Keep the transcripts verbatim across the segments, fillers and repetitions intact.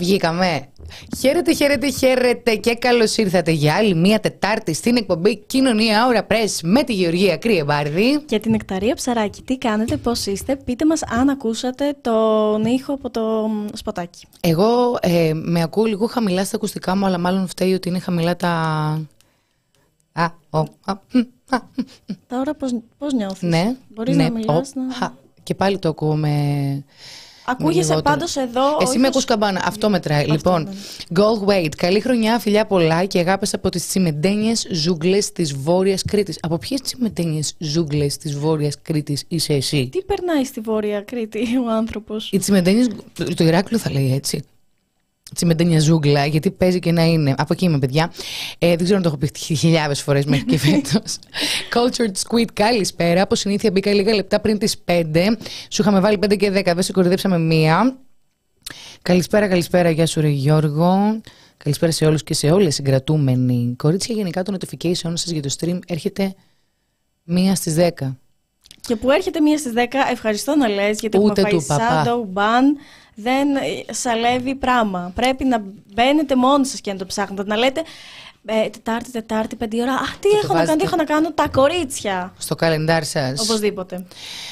Βγήκαμε. Χαίρετε, χαίρετε, χαίρετε και καλώς ήρθατε για άλλη μία Τετάρτη στην εκπομπή Κοινωνία Ώρα Press με τη Γεωργία Κρυεβάρδη και την Νεκταρία Ψαράκη. Τι κάνετε, πώς είστε, πείτε μας αν ακούσατε τον ήχο από το σποτάκι. Εγώ ε, με ακούω λίγο χαμηλά στα ακουστικά μου, αλλά μάλλον φταίει ότι είναι χαμηλά τα... Α, ο, α, α. Τώρα πώς, πώς νιώθεις? Ναι, μπορείς ναι, να μιλάς? ο, να... α, και πάλι το ακούω με... Ακούγεσαι πάντως εδώ. Εσύ με ακούς καμπάνα, αυτό μετράει. Αυτό λοιπόν, Gold Wait, καλή χρονιά, φιλιά πολλά και αγάπες από τις τσιμεντένιες ζούγκλες της Βόρειας Κρήτης. Από ποιες τσιμεντένιες ζούγκλες της Βόρειας Κρήτης είσαι εσύ? Τι περνάει στη Βόρεια Κρήτη ο άνθρωπος? Οι τσιμεντένιες, το Ηράκλειο θα λέει έτσι. Τσιμεντένια ζούγκλα, γιατί παίζει και να είναι. Από εκεί είμαι, παιδιά. Ε, δεν ξέρω αν το έχω πει χιλιάδες φορές μέχρι και φέτος. Cultured Squid, καλησπέρα. Από συνήθεια μπήκα λίγα λεπτά πριν τις πέντε. Σου είχαμε βάλει πέντε και δέκα, δεν σε κορυδέψαμε μία. Καλησπέρα, καλησπέρα. Γεια σου, ρε Γιώργο. Καλησπέρα σε όλους και σε όλες συγκρατούμενοι. Κορίτσια, γενικά το notification σας για το stream έρχεται μία στις δέκα. Και που έρχεται μία στις δέκα, ευχαριστώ να λες, γιατί ούτε έχουμε φάει shadow ban. Δεν σαλεύει πράγμα. Πρέπει να μπαίνετε μόνοι σας και να το ψάχνετε. Να λέτε ε, Τετάρτη, Τετάρτη, πέντε ώρα. Αχ, τι το έχω να κάνω, τι έχω να κάνω, τα κορίτσια. Στο καλεντάρ σας. Οπωσδήποτε.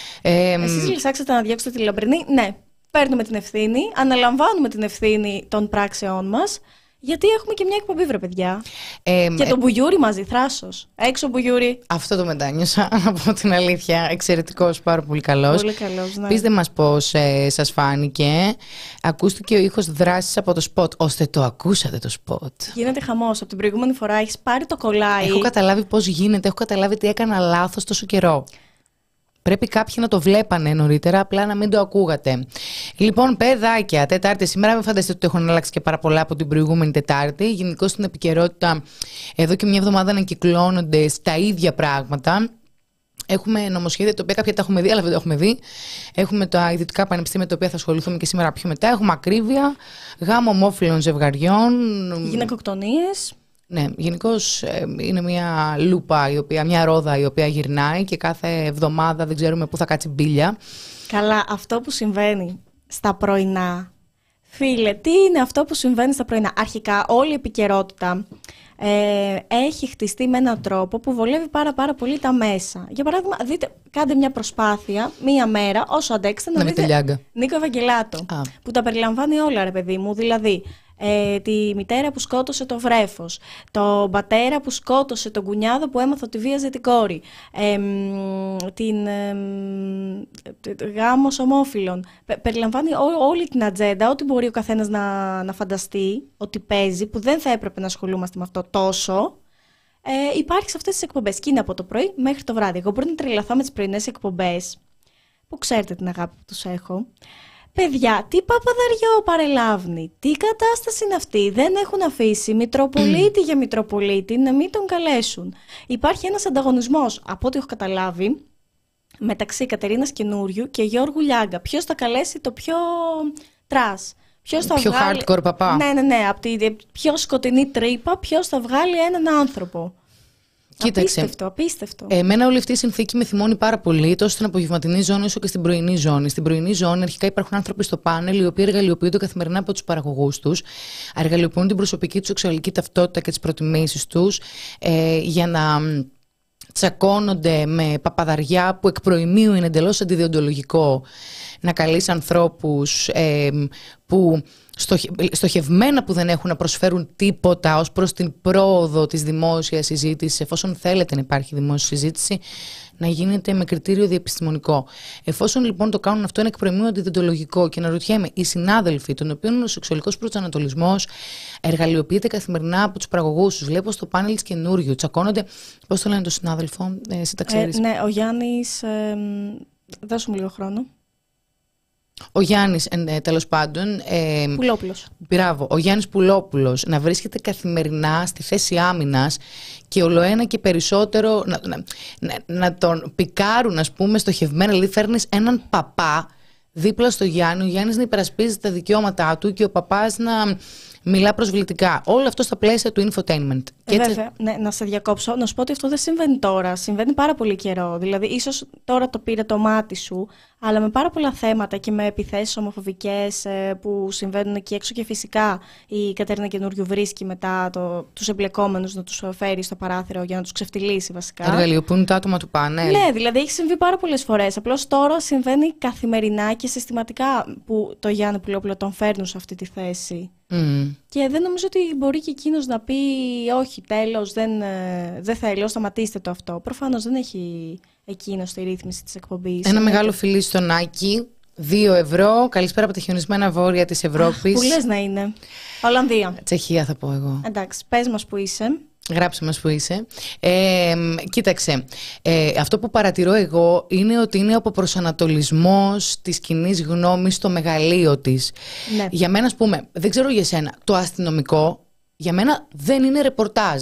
Ε, Εσείς λυσάξατε να διώξετε τη λαμπρινή. Ναι, παίρνουμε την ευθύνη, αναλαμβάνουμε την ευθύνη των πράξεών μας. Γιατί έχουμε και μια εκπομπή, βρε παιδιά. Ε, και τον Μπουγιούρι μαζί, θράσος. Έξω Μπουγιούρι. Αυτό το μετάνιωσα, από την αλήθεια. Εξαιρετικός, πάρα πολύ καλός. Πολύ καλός, ναι. Πείτε μας πώς ε, σας φάνηκε. Ακούστηκε ο ήχος δράσης από το σποτ, ώστε το ακούσατε το σποτ. Γίνεται χαμός. Από την προηγούμενη φορά έχεις πάρει το κολλάι. Έχω καταλάβει πώς γίνεται, έχω καταλάβει τι έκανα λάθος τόσο καιρό. Πρέπει κάποιοι να το βλέπανε νωρίτερα, απλά να μην το ακούγατε. Λοιπόν, παιδάκια, Τετάρτη σήμερα, μην φανταστείτε ότι έχουν αλλάξει και πάρα πολλά από την προηγούμενη Τετάρτη. Γενικώς στην επικαιρότητα, εδώ και μια εβδομάδα ανακυκλώνονται στα ίδια πράγματα. Έχουμε νομοσχέδια τα οποία κάποια τα έχουμε δει, αλλά δεν τα έχουμε δει. Έχουμε τα ιδιωτικά πανεπιστήμια τα οποία θα ασχοληθούμε και σήμερα πιο μετά. Έχουμε ακρίβεια, γάμο ομόφυλων ζευγαριών. Γυναικοκτονίες. Ναι, γενικώς ε, είναι μια λούπα, η οποία, μια ρόδα η οποία γυρνάει και κάθε εβδομάδα δεν ξέρουμε πού θα κάτσει μπίλια. Καλά, αυτό που συμβαίνει στα πρωινά. Φίλε, τι είναι αυτό που συμβαίνει στα πρωινά? Αρχικά όλη η επικαιρότητα ε, έχει χτιστεί με έναν τρόπο που βολεύει πάρα πάρα πολύ τα μέσα. Για παράδειγμα, δείτε, κάντε μια προσπάθεια, μία μέρα, όσο αντέξετε, να, να δείτε Νίκο Ευαγγελάτο, Α. που τα περιλαμβάνει όλα, ρε παιδί μου, δηλαδή... Ε, τη μητέρα που σκότωσε το βρέφος, τον πατέρα που σκότωσε τον κουνιάδο που έμαθε ότι βίαζε την κόρη, ε, την ε, γάμος ομόφυλων. Πε, περιλαμβάνει ό, όλη την ατζέντα, ό,τι μπορεί ο καθένας να, να φανταστεί ότι παίζει, που δεν θα έπρεπε να ασχολούμαστε με αυτό τόσο. Ε, υπάρχει σε αυτές τις εκπομπές και είναι από το πρωί μέχρι το βράδυ. Εγώ μπορεί να τρελαθώ με τις πρωινές εκπομπές, που ξέρετε την αγάπη που τους έχω. Παιδιά, τι παπαδαριό παρελάβνει, τι κατάσταση είναι αυτή, δεν έχουν αφήσει Μητροπολίτη για Μητροπολίτη να μην τον καλέσουν. Υπάρχει ένας ανταγωνισμός, από ό,τι έχω καταλάβει, μεταξύ Κατερίνας Καινούριου και Γιώργου Λιάγκα. Ποιος θα καλέσει το πιο τρας, ποιος θα πιο βγάλει... hardcore παπά. Ναι, ναι, ναι, από την πιο σκοτεινή τρύπα, ποιος θα βγάλει έναν άνθρωπο. Κοίταξε. Απίστευτο, απίστευτο. Εμένα όλη αυτή η συνθήκη με θυμώνει πάρα πολύ, τόσο στην απογευματινή ζώνη όσο και στην πρωινή ζώνη. Στην πρωινή ζώνη, αρχικά υπάρχουν άνθρωποι στο πάνελ οι οποίοι εργαλειοποιούνται καθημερινά από τους παραγωγούς τους, εργαλειοποιούν την προσωπική τους σεξουαλική ταυτότητα και τις προτιμήσεις τους ε, για να τσακώνονται με παπαδαριά που εκ προημίου είναι εντελώς αντιδιοντολογικό να καλείς ανθρώπους ε, που στοχευμένα που δεν έχουν να προσφέρουν τίποτα ως προς την πρόοδο της δημόσιας συζήτησης, εφόσον θέλετε να υπάρχει δημόσια συζήτηση, να γίνεται με κριτήριο διεπιστημονικό. Εφόσον λοιπόν το κάνουν αυτό, είναι εκ προημίου αντιδιοντολογικό και να ρωτιέμαι, οι συνάδελφοι, των οποίων ο σεξουαλικός προσανατολισμός εργαλειοποιείται καθημερινά από τους παραγωγούς τους, βλέπω στο πάνελ της Καινούριου, τσακώνονται. Πώς το λένε το συνάδελφο, ε, εσύ τα ξέρεις? Ε, ναι, ο Γιάννης, ε, δώσουμε λίγο χρόνο. Ο Γιάννης, ε, τέλος πάντων. Ε, Πουλόπουλος. Μπράβο. Ο Γιάννης Πουλόπουλος να βρίσκεται καθημερινά στη θέση άμυνας και ολοένα και περισσότερο να, να, να, να τον πικάρουν, ας πούμε, στοχευμένα. Δηλαδή, φέρνεις έναν παπά δίπλα στο Γιάννη, ο Γιάννης να υπερασπίζει τα δικαιώματά του και ο παπάς να μιλά προσβλητικά. Όλο αυτό στα πλαίσια του infotainment. Ε, έτσι... Βέβαια, ναι, να σε διακόψω, να σου πω ότι αυτό δεν συμβαίνει τώρα. Συμβαίνει πάρα πολύ καιρό. Δηλαδή, ίσως τώρα το πήρε το μάτι σου, αλλά με πάρα πολλά θέματα και με επιθέσεις ομοφοβικές ε, που συμβαίνουν εκεί έξω. Και φυσικά η Κατερίνα Καινούριου βρίσκει μετά το, τους εμπλεκόμενους να τους φέρει στο παράθυρο για να τους ξεφτυλίσει βασικά. Εργαλειοποιούν τα άτομα του πάνελ. Ναι, δηλαδή έχει συμβεί πάρα πολλές φορές. Απλώς τώρα συμβαίνει καθημερινά και συστηματικά που το Γιάννη Πουλόπουλο τον φέρνουν σε αυτή τη θέση. Mm. Και δεν νομίζω ότι μπορεί και εκείνος να πει όχι, τέλος, δεν, δεν θέλω, σταματήστε το αυτό. Προφανώς δεν έχει εκείνος τη ρύθμιση της εκπομπής. Ένα μεγάλο φιλί στον Άκη, δύο ευρώ. Καλησπέρα από τα χιονισμένα βόρεια της Ευρώπης. Πού λες να είναι? Ολλανδία. Τσεχία θα πω εγώ. Εντάξει, πες μας που είσαι. Γράψε μας που είσαι. Ε, κοίταξε, ε, αυτό που παρατηρώ εγώ είναι ότι είναι ο προσανατολισμός της κοινής γνώμης στο μεγαλείο της. Ναι. Για μένα, ας πούμε, δεν ξέρω για σένα, το αστυνομικό για μένα δεν είναι ρεπορτάζ.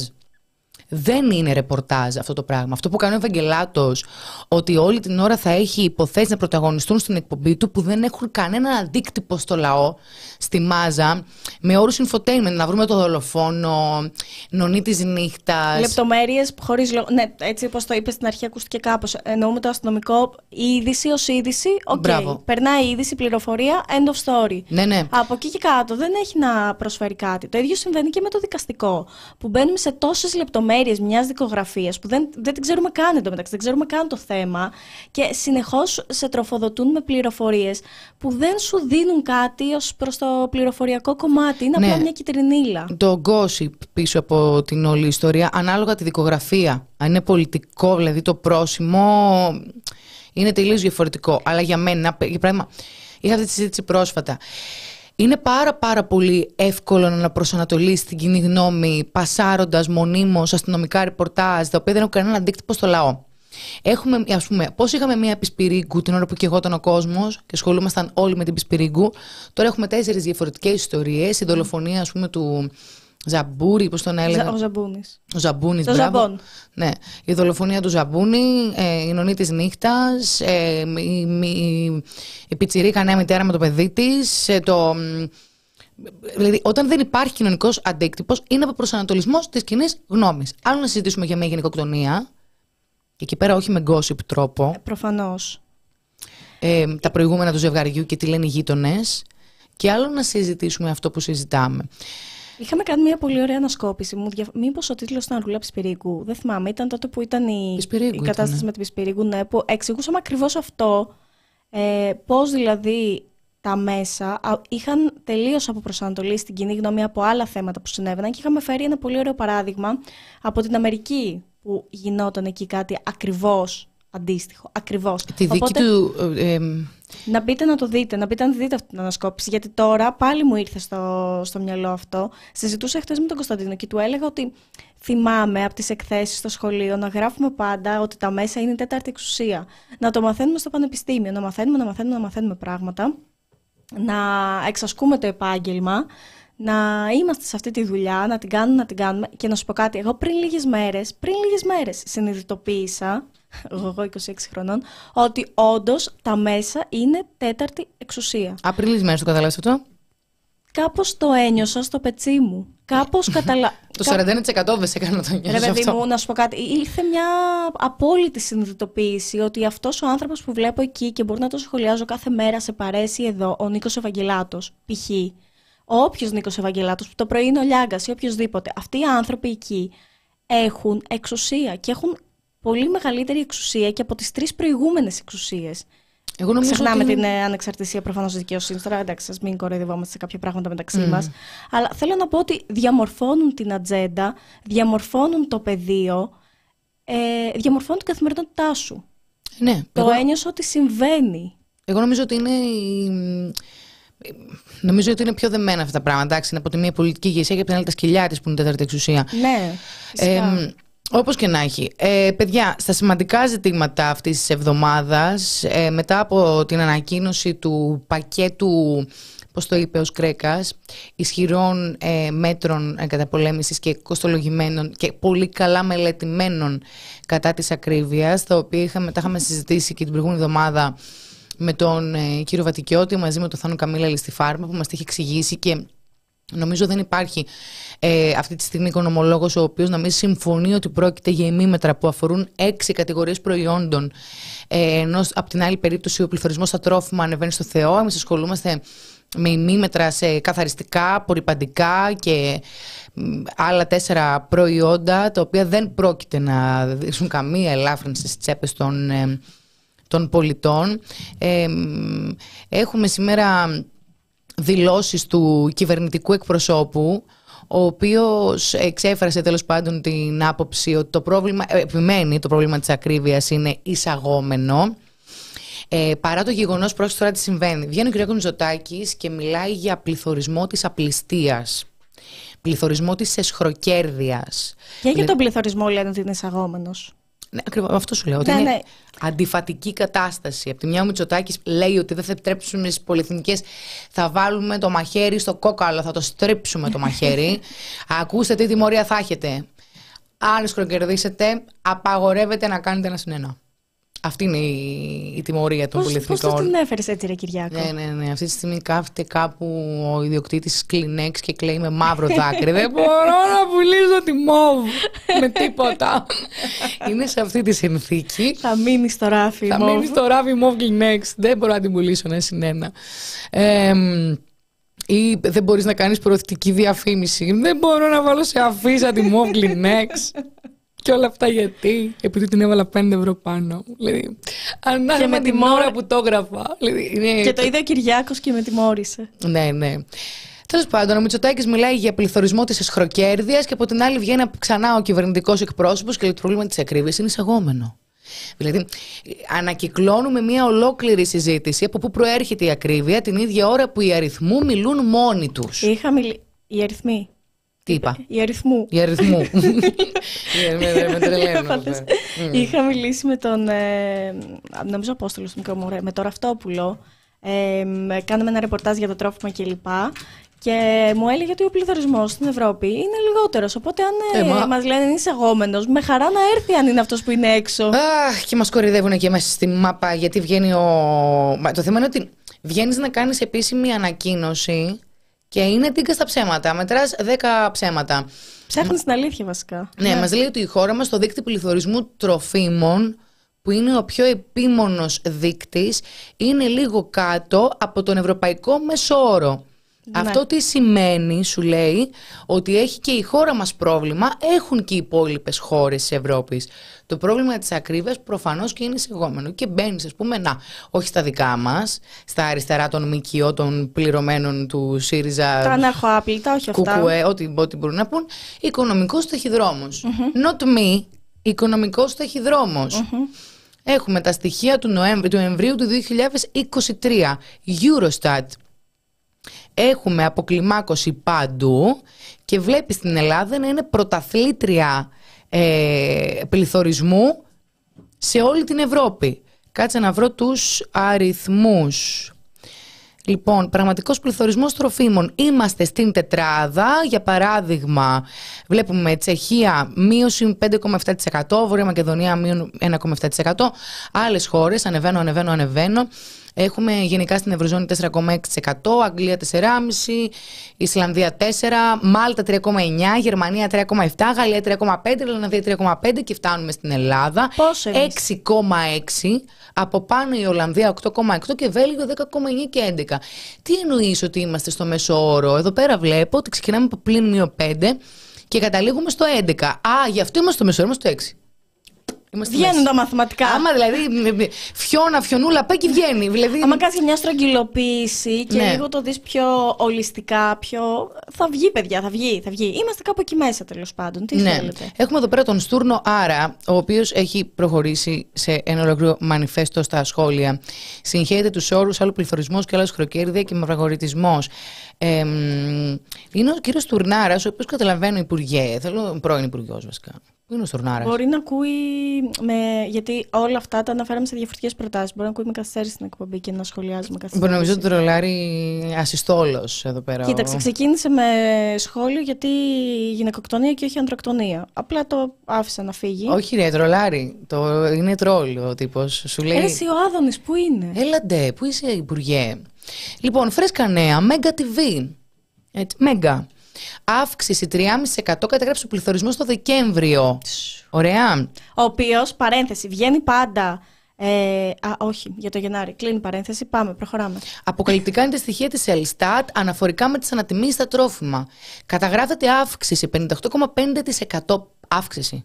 Δεν είναι ρεπορτάζ αυτό το πράγμα. Αυτό που κάνει ο Ευαγγελάτος, ότι όλη την ώρα θα έχει υποθέσεις να πρωταγωνιστούν στην εκπομπή του που δεν έχουν κανένα αντίκτυπο στο λαό, στη μάζα, με όρους infotainment, να βρούμε το δολοφόνο, νονή της νύχτας. Λεπτομέρειες χωρίς λόγο. Ναι, έτσι όπως το είπες στην αρχή, ακούστηκε κάπως. Εννοούμε το αστυνομικό, η είδηση ως είδηση. Οκ. Okay. Περνάει η είδηση, πληροφορία, end of story. Ναι, ναι. Από εκεί και κάτω δεν έχει να προσφέρει κάτι. Το ίδιο συμβαίνει και με το δικαστικό. Που μπαίνουμε σε τόσες λεπτομέρειες μιας δικογραφίας που δεν, δεν την ξέρουμε καν εντωμεταξύ, δεν ξέρουμε καν το θέμα και συνεχώς σε τροφοδοτούν με πληροφορίες που δεν σου δίνουν κάτι ως προς το πληροφοριακό κομμάτι. Είναι ναι. απλά μια κυτρινίλα. Το gossip πίσω από την όλη ιστορία, ανάλογα τη δικογραφία. Αν είναι πολιτικό, δηλαδή το πρόσημο, είναι τελείως διαφορετικό. Αλλά για μένα, για παράδειγμα, είχα αυτή τη συζήτηση πρόσφατα. Είναι πάρα πάρα πολύ εύκολο να προσανατολίσει την κοινή γνώμη πασάροντας μονίμως αστυνομικά ρεπορτάζ τα οποία δεν έχουν κανένα αντίκτυπο στο λαό. Έχουμε, ας πούμε, πώς είχαμε μία Πισπυρίγκου την ώρα που καιγόταν ο κόσμος και ασχολούμασταν όλοι με την Πισπυρίγκου. Τώρα έχουμε τέσσερις διαφορετικές ιστορίες. Η δολοφονία, ας πούμε, του Ζαμπούρη, πώς τον έλεγα. Ο Ζαμπούνης. Ο Ζαμπούνης, το μπράβο. Ζαμπόν. Ναι. Η δολοφονία του Ζαμπούνη, ε, η νονή της νύχτας, ε, η, η, η πιτσιρίκα νέα μητέρα με το παιδί της, ε, το... Δηλαδή, όταν δεν υπάρχει κοινωνικός αντίκτυπος, είναι από προσανατολισμός της κοινής γνώμης. Άλλο να συζητήσουμε για μια γενικοκτονία, και εκεί πέρα όχι με gossip τρόπο. Ε, προφανώς. Ε, τα προηγούμενα του ζευγαριού και τι λένε οι γείτονες, και άλλο να συζητήσουμε αυτό που συζητάμε. Είχαμε κάνει μια πολύ ωραία ανασκόπηση. Μου δια... Μήπως ο τίτλος ήταν Ρούλα Πισπυρίγκου. Δεν θυμάμαι. Ήταν τότε που ήταν η, η κατάσταση ήτανε. με την Πισπυρίγκου. Ναι, που εξηγούσαμε ακριβώς αυτό. Ε, πώς δηλαδή τα μέσα είχαν τελείως αποπροσανατολίσει την κοινή γνώμη από άλλα θέματα που συνέβαιναν. Και είχαμε φέρει ένα πολύ ωραίο παράδειγμα από την Αμερική, που γινόταν εκεί κάτι ακριβώς αντίστοιχο. Ακριβώς. Τη δίκη Οπότε... του. Ε, ε, Να μπείτε να το δείτε, να μπείτε να δείτε αυτή την ανασκόπηση, γιατί τώρα πάλι μου ήρθε στο, στο μυαλό αυτό. Συζητούσα χθες με τον Κωνσταντίνο και του έλεγα ότι θυμάμαι από τις εκθέσεις στο σχολείο να γράφουμε πάντα ότι τα μέσα είναι η τέταρτη εξουσία. Να το μαθαίνουμε στο πανεπιστήμιο, να μαθαίνουμε, να μαθαίνουμε, να μαθαίνουμε πράγματα, να εξασκούμε το επάγγελμα, να είμαστε σε αυτή τη δουλειά, να την κάνουμε, να την κάνουμε. Και να σου πω κάτι, εγώ πριν λίγες μέρες, πριν λίγες μέρες συνειδητοποίησα, εγώ είκοσι έξι χρονών, ότι όντως τα μέσα είναι τέταρτη εξουσία. Α, πριν λίγες μέρες το καταλάβεις αυτό? Κάπως το ένιωσα στο πετσί μου. Κάπως καταλα... Το σαράντα ένα τοις εκατό δεν σε έκανα να το νιώσω. Ρε παιδί αυτό. μου, να σου πω κάτι. Ήρθε μια απόλυτη συνειδητοποίηση ότι αυτός ο άνθρωπος που βλέπω εκεί και μπορεί να το σχολιάζω κάθε μέρα σε παρέση εδώ, ο Νίκος Ευαγγελάτος, π.χ. Όποιος Νίκος Ευαγγελάτος, που το πρωί είναι ο Λιάγκας ή οποιοδήποτε, αυτοί οι άνθρωποι εκεί έχουν εξουσία και έχουν πολύ μεγαλύτερη εξουσία και από τις τρεις προηγούμενες εξουσίες. Εγώ νομίζω Ξεχνάμε ότι... την ε, ανεξαρτησία προφανώς της δικαιοσύνης. Τώρα εντάξει, ας μην κοροϊδευόμαστε σε κάποια πράγματα μεταξύ mm. μας. Αλλά θέλω να πω ότι διαμορφώνουν την ατζέντα, διαμορφώνουν το πεδίο, ε, διαμορφώνουν την καθημερινότητά σου. Ναι, το εγώ... ένιωσα ότι συμβαίνει. Εγώ νομίζω ότι είναι. Νομίζω ότι είναι πιο δεμένα αυτά τα πράγματα. Εντάξει, είναι από τη μία πολιτική ηγεσία και από την άλλη τα σκυλιά της που είναι η τέταρτη εξουσία. Ναι, φυσικά. Ε, όπως και να έχει. Ε, παιδιά, στα σημαντικά ζητήματα αυτής της εβδομάδας, ε, μετά από την ανακοίνωση του πακέτου, πώς το είπε ο Σκρέκας, ισχυρών ε, μέτρων ε, καταπολέμησης και κοστολογημένων και πολύ καλά μελετημένων κατά της ακρίβειας, τα οποία είχαμε, τα είχαμε συζητήσει και την προηγούμενη εβδομάδα με τον ε, κύριο Βατικιώτη μαζί με τον Θάνο Καμίλα Ληστιφάρμα, που μας τα είχε εξηγήσει και Νομίζω δεν υπάρχει ε, αυτή τη στιγμή οικονομολόγος ο οποίος να μην συμφωνεί ότι πρόκειται για ημίμετρα που αφορούν έξι κατηγορίες προϊόντων, ε, ενώ από την άλλη περίπτωση ο πληθωρισμός στα τρόφιμα ανεβαίνει στο Θεό. Εμείς ασχολούμαστε με ημίμετρα σε καθαριστικά, απορρυπαντικά και άλλα τέσσερα προϊόντα, τα οποία δεν πρόκειται να δείξουν καμία ελάφρυνση στις τσέπες των, ε, των πολιτών. Ε, έχουμε σήμερα δηλώσεις του κυβερνητικού εκπροσώπου, ο οποίος εξέφρασε τέλος πάντων την άποψη ότι το πρόβλημα, επιμένει, το πρόβλημα της ακρίβειας είναι εισαγόμενο. Ε, παρά το γεγονός, πρόσεξε τώρα τι συμβαίνει. Βγαίνει ο Κυριάκος Μητσοτάκης και μιλάει για πληθωρισμό της απληστίας, πληθωρισμό της εσχροκέρδειας. Και για τον πληθωρισμό λένε ότι είναι εισαγόμενος. Ναι, ακριβώς αυτό σου λέω. Ότι ναι, είναι ναι. αντιφατική κατάσταση. Από τη μια ο Μητσοτάκης λέει ότι δεν θα επιτρέψουν στις πολυεθνικές, θα βάλουμε το μαχαίρι στο κόκαλο, θα το στρίψουμε το μαχαίρι. Ακούστε τι τιμωρία θα έχετε. Αν εσχροκερδίσετε, απαγορεύεται να κάνετε ένα συνένα. Αυτή είναι η, η τιμωρία των πολυεθνικών. Πώς την έφερες έτσι, ρε Κυριάκο? Ναι, ναι, ναι. Αυτή τη στιγμή κάθεται κάπου ο ιδιοκτήτης Kleenex και κλαίει με μαύρο δάκρυ. Δεν μπορώ να πουλήσω τη μόβ με τίποτα. Είναι σε αυτή τη συνθήκη. Θα μείνει στο ράφι. Θα μείνει στο ράφι μόβ Kleenex. Δεν μπορώ να την πουλήσω ένα συνένα. Ε, ή δεν μπορείς να κάνεις προωθητική διαφήμιση. Δεν μπορώ να βάλω σε αφίσα τη μόβ Kleenex. Και όλα αυτά γιατί, επειδή την έβαλα πέντε ευρώ πάνω. Δηλαδή, ανάλογα με την ώρα που το έγραφα. Δηλαδή, είναι... Και το είδε ο Κυριάκος και με τιμώρησε. Ναι, ναι. Τέλος πάντων, ο Μητσοτάκης μιλάει για πληθωρισμό της εσχροκέρδειας και από την άλλη βγαίνει ξανά ο κυβερνητικός εκπρόσωπος και λέει ότι το πρόβλημα της ακρίβειας είναι εισαγόμενο. Δηλαδή, ανακυκλώνουμε μια ολόκληρη συζήτηση από πού προέρχεται η ακρίβεια την ίδια ώρα που οι αριθμού μιλούν μόνοι τους. Είχα μιλ... Οι αριθμοί. Τι είπα? Η αριθμού. Η αριθμού. Με τρελαίνω. Είχα μιλήσει με τον, ε, νομίζω Απόστολο στο μικρό μου, με τον Ραυτόπουλο. Ε, κάναμε ένα ρεπορτάζ για το τρόφιμα κλπ. Και μου έλεγε ότι ο πληθωρισμός στην Ευρώπη είναι λιγότερος. Οπότε αν ε, μα... μας λένε είναι εισαγόμενος, με χαρά να έρθει αν είναι αυτός που είναι έξω. Αχ, και μας κορυδεύουν εκεί μέσα στη μάπα, γιατί βγαίνει ο... Το θέμα είναι ότι βγαίνεις να κάνεις επίσημη ανακοίνωση. Και είναι τίγκα στα ψέματα. Μετράς δέκα ψέματα. Ψάχνεις την αλήθεια βασικά. Ναι, ναι, μας λέει ότι η χώρα μας στο δείκτη πληθωρισμού τροφίμων, που είναι ο πιο επίμονος δείκτης, είναι λίγο κάτω από τον ευρωπαϊκό μεσόωρο. Ναι. Αυτό τι σημαίνει, σου λέει, ότι έχει και η χώρα μας πρόβλημα, έχουν και οι υπόλοιπες χώρες της Ευρώπης. Το πρόβλημα της ακρίβειας προφανώς και είναι εισαγόμενο. Και μπαίνεις, ας πούμε, να, όχι στα δικά μας, στα αριστερά των ΜΚΟ, των πληρωμένων του ΣΥΡΙΖΑ, τα αναρχοάπλητα, όχι αυτά. Κουκουέ, ό,τι, ό,τι μπορούν να πούν, οικονομικός ταχυδρόμος. Mm-hmm. Not me, οικονομικός ταχυδρόμος. Mm-hmm. Έχουμε τα στοιχεία του, Νοέμβρη, του Νοεμβρίου του δύο χιλιάδες είκοσι τρία, Eurostat. Έχουμε αποκλιμάκωση παντού και βλέπεις την Ελλάδα να είναι πρωταθλήτρια ε, πληθωρισμού σε όλη την Ευρώπη. Κάτσε να βρω τους αριθμούς. Λοιπόν, πραγματικός πληθωρισμός τροφίμων. Είμαστε στην τετράδα. Για παράδειγμα, βλέπουμε Τσεχία μείωση πέντε κόμμα επτά τοις εκατό, Βόρεια Μακεδονία μείον ένα κόμμα επτά τοις εκατό. Άλλες χώρες, ανεβαίνω, ανεβαίνω, ανεβαίνω. Έχουμε γενικά στην Ευρωζώνη τέσσερα κόμμα έξι τοις εκατό, Αγγλία τέσσερα κόμμα πέντε τοις εκατό, Ισλανδία τέσσερα τοις εκατό, Μάλτα τρία κόμμα εννιά τοις εκατό, Γερμανία τρία κόμμα επτά τοις εκατό, Γαλλία τρία κόμμα πέντε τοις εκατό, Ιρλανδία τρία κόμμα πέντε τοις εκατό και φτάνουμε στην Ελλάδα. Πόσο έξι κόμμα έξι τοις εκατό, από πάνω η Ολλανδία οκτώ κόμμα οκτώ τοις εκατό και Βέλγιο δέκα κόμμα εννιά τοις εκατό και έντεκα τοις εκατό. Τι εννοείς ότι είμαστε στο μέσο όρο? Εδώ πέρα βλέπω ότι ξεκινάμε από πλην μείον πέντε και καταλήγουμε στο έντεκα. Α, γι' αυτό είμαστε στο μέσο όρο, είμαστε στο έξι. Βγαίνουν τα μαθηματικά. Άμα δηλαδή φιώνα, φιωνούλα, πάει και βγαίνει. Δηλαδή... Άμα κάνεις μια στρογγυλοποίηση και ναι. λίγο το δεις πιο ολιστικά, πιο... θα βγει, παιδιά, θα βγει, θα βγει. Είμαστε κάπου εκεί μέσα, τέλος πάντων. Τι ναι. θέλετε? Έχουμε εδώ πέρα τον Στούρνο Άρα, ο οποίος έχει προχωρήσει σε ένα ολόκληρο μανιφέστο στα σχόλια. Συγχαίρεται τους όρους, άλλο πληθωρισμός και άλλο σχροκέρδεια και μαυραγορητισμός. Ε, είναι ο κύριος Τουρνάρας, ο οποίος καταλαβαίνω υπουργέ, θέλω πρώην υπουργός βασικά. Πού είναι ο Στουρνάρας? Μπορεί να ακούει, με... γιατί όλα αυτά τα αναφέραμε σε διαφορετικές προτάσεις. Μπορεί να ακούει με καθυστέρηση στην εκπομπή και να σχολιάζει με καθυστέρηση. Μπορεί νομίζω ότι τρολάρει ασυστόλος εδώ πέρα. Κοίταξε, ξεκίνησε με σχόλιο γιατί γυναικοκτονία και όχι ανδροκτονία. Απλά το άφησα να φύγει. Όχι ρε, τρολάρει. Το... Είναι τρόλ ο τύπος. Σου λέει... Εσύ ο Άδωνης, πού είναι? Έλαντε, πού είσαι υπουργέ? Λοιπόν, φρέσκα νέα, Μέγκα τι βι. Έτσι, μέγα. Αύξηση τρία κόμμα πέντε τοις εκατό καταγράψει ο πληθωρισμός το Δεκέμβριο. Ωραία. Ο οποίος, παρένθεση, βγαίνει πάντα. Ε, α, όχι, για το Γενάρη. Κλείνει παρένθεση. Πάμε, προχωράμε. Αποκαλυπτικά είναι τα στοιχεία της Ελστάτ αναφορικά με τις ανατιμήσεις στα τρόφιμα. Καταγράφεται αύξηση πενήντα οκτώ κόμμα πέντε τοις εκατό αύξηση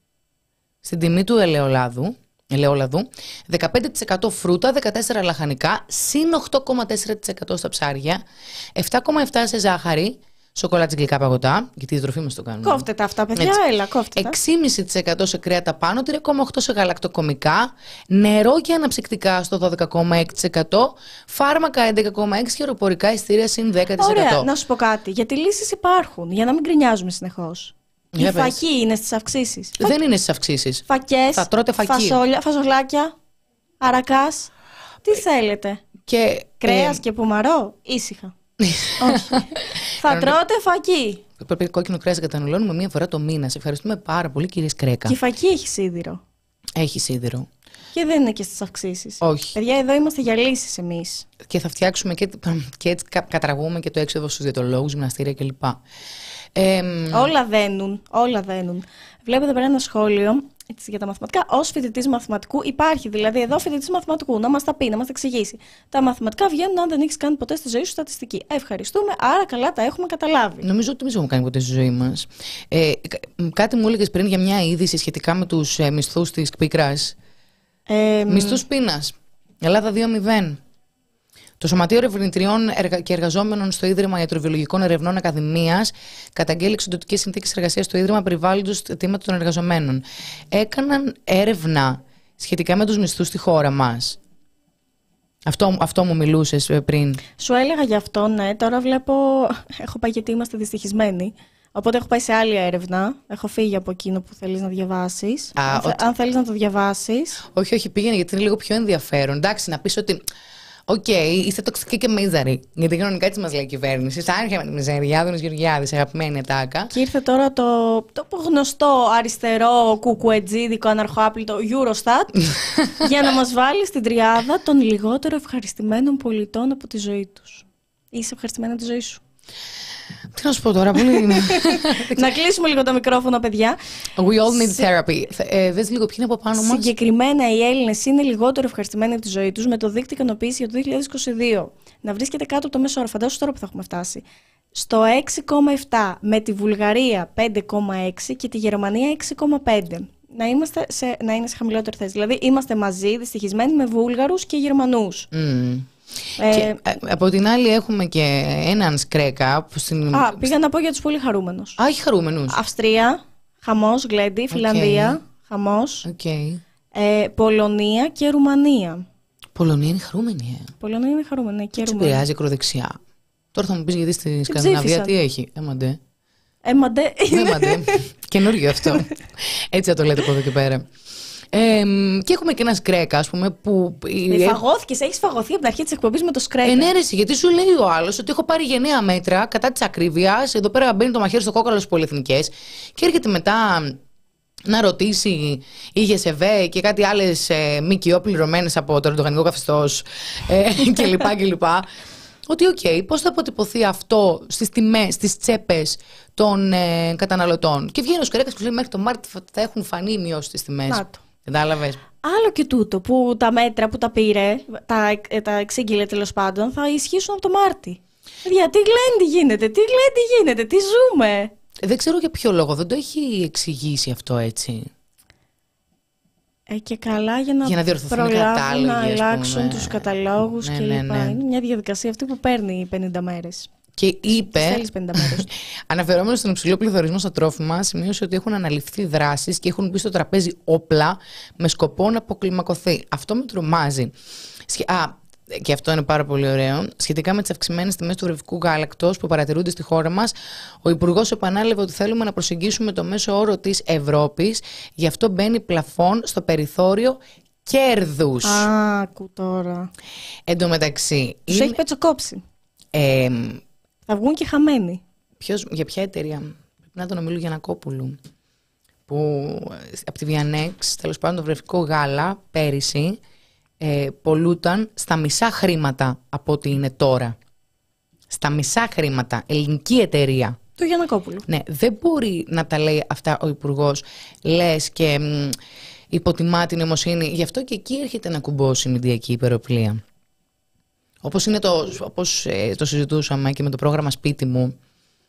στην τιμή του ελαιολάδου, ελαιόλαδου, δεκαπέντε τοις εκατό φρούτα, δεκατέσσερα τοις εκατό λαχανικά, συν οκτώ κόμμα τέσσερα τοις εκατό στα ψάρια, επτά κόμμα επτά τοις εκατό σε ζάχαρη, σοκολάτα, γλυκά παγωτά, γιατί η διατροφή μας το κάνουν. Κόφτε τα αυτά, παιδιά, Έτσι. έλα, κόφτε τα. έξι κόμμα πέντε τοις εκατό σε κρέατα πάνω, τρία κόμμα οκτώ τοις εκατό σε γαλακτοκομικά, νερό και αναψυκτικά στο δώδεκα κόμμα έξι τοις εκατό, φάρμακα έντεκα κόμμα έξι τοις εκατό και αεροπορικά ειστήρια συν δέκα τοις εκατό. Ωραία, να σου πω κάτι. Γιατί λύσεις υπάρχουν, για να μην γκρινιάζουμε συνεχώς. Για Η πες. φακή είναι στις αυξήσεις. Δεν είναι στις αυξήσεις. Φακές, Θα τρώτε φακή. φασόλια, φαζολάκια, αρακάς. Τι θέλετε. Και, Κρέας ε, και πουμαρό, ήσυχα. Όχι. Θα τρώτε φακή. Πρέπει κόκκινο κρέας να καταναλώνουμε μία φορά το μήνα. Σε ευχαριστούμε πάρα πολύ, κύριε Σκρέκα. Και η φακή έχει σίδηρο. Έχει σίδηρο. Και δεν είναι και στις αυξήσεις. Όχι. Παιδιά, εδώ είμαστε για λύσεις εμείς. Και θα φτιάξουμε και, και έτσι κα- καταργούμε και το έξοδο στους διαιτολόγους, γυμναστήρια κλπ. Ε, Όλα δένουν. Όλα δένουν. Βλέπω εδώ πέρα ένα σχόλιο έτσι, για τα μαθηματικά. Ως φοιτητής μαθηματικού υπάρχει. Δηλαδή, εδώ φοιτητής μαθηματικού να μας τα πει, να μας τα εξηγήσει. Τα μαθηματικά βγαίνουν αν δεν έχεις κάνει ποτέ στη ζωή σου στατιστική. Ευχαριστούμε. Άρα καλά τα έχουμε καταλάβει. Νομίζω ότι εμείς έχουμε κάνει ποτέ στη ζωή μας. Ε, κάτι μου έλεγες πριν για μια είδηση σχετικά με τους ε, μισθούς της Κπίκρας. Ε, Μισθούς πείνας. Ελλάδα δύο μηδέν. Το Σωματείο Ερευνητριών και Εργαζόμενων στο Ίδρυμα Ιατροβιολογικών Ερευνών Ακαδημίας καταγγέλει εξοντωτικές συνθήκες εργασίας στο Ίδρυμα Περιβάλλοντος αιτήματα των εργαζομένων. Έκαναν έρευνα σχετικά με τους μισθούς στη χώρα μας. Αυτό, αυτό μου μιλούσες πριν. Σου έλεγα γι' αυτό, ναι. Τώρα βλέπω. Έχω πάει γιατί είμαστε δυστυχισμένοι. Οπότε έχω πάει σε άλλη έρευνα. Έχω φύγει από εκείνο που θέλεις να διαβάσεις. Α, αν, θε- ότι- αν θέλεις να το διαβάσεις. Όχι, όχι, πήγαινε γιατί είναι λίγο πιο ενδιαφέρον. Εντάξει, να πεις ότι. Οκ, okay, είστε τοξικοί και μίζαροι. Γιατί κανονικά έτσι μας λέει η κυβέρνηση. Στα άρχια με τη μιζέρια, Άδωνης Γεωργιάδης, αγαπημένη ατάκα. Και ήρθε τώρα το, το γνωστό αριστερό κουκουετζίδικο αναρχοάπλητο Eurostat για να μας βάλει στην τριάδα των λιγότερο ευχαριστημένων πολιτών από τη ζωή τους. Είσαι ευχαριστημένη από τη ζωή σου. Τι να σου πω τώρα, πολύ είναι. Να κλείσουμε λίγο το μικρόφωνο, παιδιά. We all need therapy. Ε, δες λίγο ποιοι είναι από πάνω μας. Συγκεκριμένα οι Έλληνες είναι λιγότερο ευχαριστημένοι από τη ζωή τους με το δίκτυο ικανοποίηση για το δύο χιλιάδες είκοσι δύο. Να βρίσκεται κάτω από το μέσο όρο. Φαντάσου τώρα που θα έχουμε φτάσει. Στο έξι κόμμα επτά, με τη Βουλγαρία πέντε κόμμα έξι και τη Γερμανία έξι κόμμα πέντε. Να, είμαστε σε, να είναι σε χαμηλότερη θέση. Δηλαδή είμαστε μαζί δυστυχισμένοι με Βούλγαρους και Γερμανούς. Mm. Ε, Και, ε, από την άλλη έχουμε και έναν Σκρέκα που στην... Α, πήγα να πω για τους πολύ χαρούμενους. Α, έχει χαρούμενους. Αυστρία, χαμός, Γκλέντι, Φιλανδία, χαμός, Okay. ε, Πολωνία και Ρουμανία. Πολωνία είναι χαρούμενη, ε. Πολωνία είναι χαρούμενη και Τι Ρουμανία. επηρεάζει ακροδεξιά. Τώρα θα μου πεις γιατί στη Σκανδιναβία ψήφισαν. τι έχει. Έμαντε. Έμαντε. Έμαντε. Καινούργιο αυτό. Έτσι θα το λέτε από εδώ και πέρα. Ε, και έχουμε και ένα Σκρέκα, ας πούμε, που. Με φαγώθηκες, έχεις φαγωθεί από την αρχή της εκπομπής με το Σκρέκα. Ενέρεση, γιατί σου λέει ο άλλος ότι έχω πάρει γενναία μέτρα κατά της ακρίβειας. Εδώ πέρα μπαίνει το μαχαίρι στο κόκαλο στις πολυεθνικές και έρχεται μετά να ρωτήσει η ΓΕΣΕΒΕ και κάτι άλλες ε, ΜΚΟ πληρωμένες από το ερντογανικό καθεστώς ε, κλπ. κλπ. Ότι οκ, okay, πώς θα αποτυπωθεί αυτό στις τιμές, στις τσέπες των ε, καταναλωτών. Και βγαίνει ο Σκρέκας και σου λέει μέχρι το Μάρτιο θα έχουν φανεί οι μειώσεις στις τιμές. Να το. Κατάλαβες. Άλλο και τούτο που τα μέτρα που τα πήρε, τα, ε, τα εξήγηλε τέλος πάντων, θα ισχύσουν από το Μάρτι. Παιδιά, τι γλέντι γίνεται, τι γλέντι γίνεται, τι ζούμε. Δεν ξέρω για ποιο λόγο, δεν το έχει εξηγήσει αυτό έτσι. Ε, και καλά για να, Για να διορθωθούν οι προλάβουν κατάλογοι, να ας πούμε. αλλάξουν τους καταλόγους Ναι, κλπ. ναι, ναι. Είναι μια διαδικασία αυτή που παίρνει πενήντα μέρες. Και είπε, Θέλεις πενήντα μέρες. αναφερόμενο στον υψηλό πληθωρισμό στα τρόφιμα, σημείωσε ότι έχουν αναλυφθεί δράσεις και έχουν μπει στο τραπέζι όπλα με σκοπό να αποκλιμακωθεί. Αυτό με τρομάζει. Σχε- Α, και αυτό είναι πάρα πολύ ωραίο. Σχετικά με τις αυξημένες τιμές του βρεφικού γάλακτος που παρατηρούνται στη χώρα μας, ο Υπουργός επανάλαβε ότι θέλουμε να προσεγγίσουμε το μέσο όρο της Ευρώπης. Γι' αυτό μπαίνει πλαφόν στο περιθώριο κέρδους. Α, ακού τώρα. Εν τω μεταξύ. Τους έχει πετσοκόψει. Ε, Θα βγουν και χαμένοι. Ποιος, για ποια εταιρεία, πρέπει να τον ομίλου Γιαννακόπουλου, που από τη Βιανέξ, τέλος πάντων το βρεφικό γάλα πέρυσι ε, πολλούταν στα μισά χρήματα από ό,τι είναι τώρα. στα μισά χρήματα, ελληνική εταιρεία. Του Γιαννακόπουλου. Ναι, δεν μπορεί να τα λέει αυτά ο Υπουργός, λες και μ, υποτιμά την νοημοσύνη. Γι' αυτό και εκεί έρχεται να κουμπώσει η μηντιακή υπεροπλία. Όπως, είναι το, όπως ε, το συζητούσαμε και με το πρόγραμμα Σπίτι μου,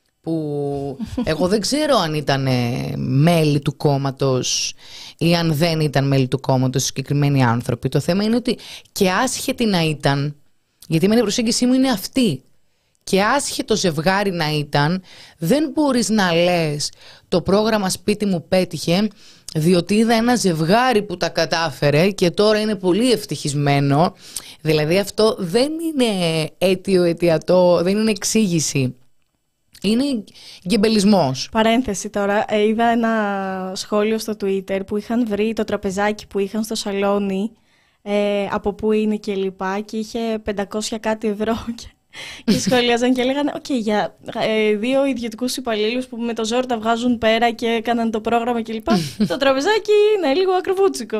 που εγώ δεν ξέρω αν ήταν μέλη του κόμματος ή αν δεν ήταν μέλη του κόμματος συγκεκριμένοι άνθρωποι. Το θέμα είναι ότι και άσχετη να ήταν, γιατί εμένα η προσέγγιση μου είναι αυτή, και άσχετο ζευγάρι να ήταν, δεν μπορείς να λες το πρόγραμμα Σπίτι μου πέτυχε διότι είδα ένα ζευγάρι που τα κατάφερε και τώρα είναι πολύ ευτυχισμένο. Δηλαδή αυτό δεν είναι αίτιο αιτιατό, δεν είναι εξήγηση. Είναι γκεμπελισμός. Παρένθεση τώρα, ε, είδα ένα σχόλιο στο Twitter που είχαν βρει το τραπεζάκι που είχαν στο σαλόνι, ε, από πού είναι και λοιπά, και είχε πεντακόσια κάτι ευρώ και, και σχολιάζαν και έλεγαν «ΟΚ, okay, για ε, δύο ιδιωτικούς υπαλλήλους που με το ζόρι τα βγάζουν πέρα και έκαναν το πρόγραμμα και λοιπά, το τραπεζάκι είναι λίγο ακριβούτσικο».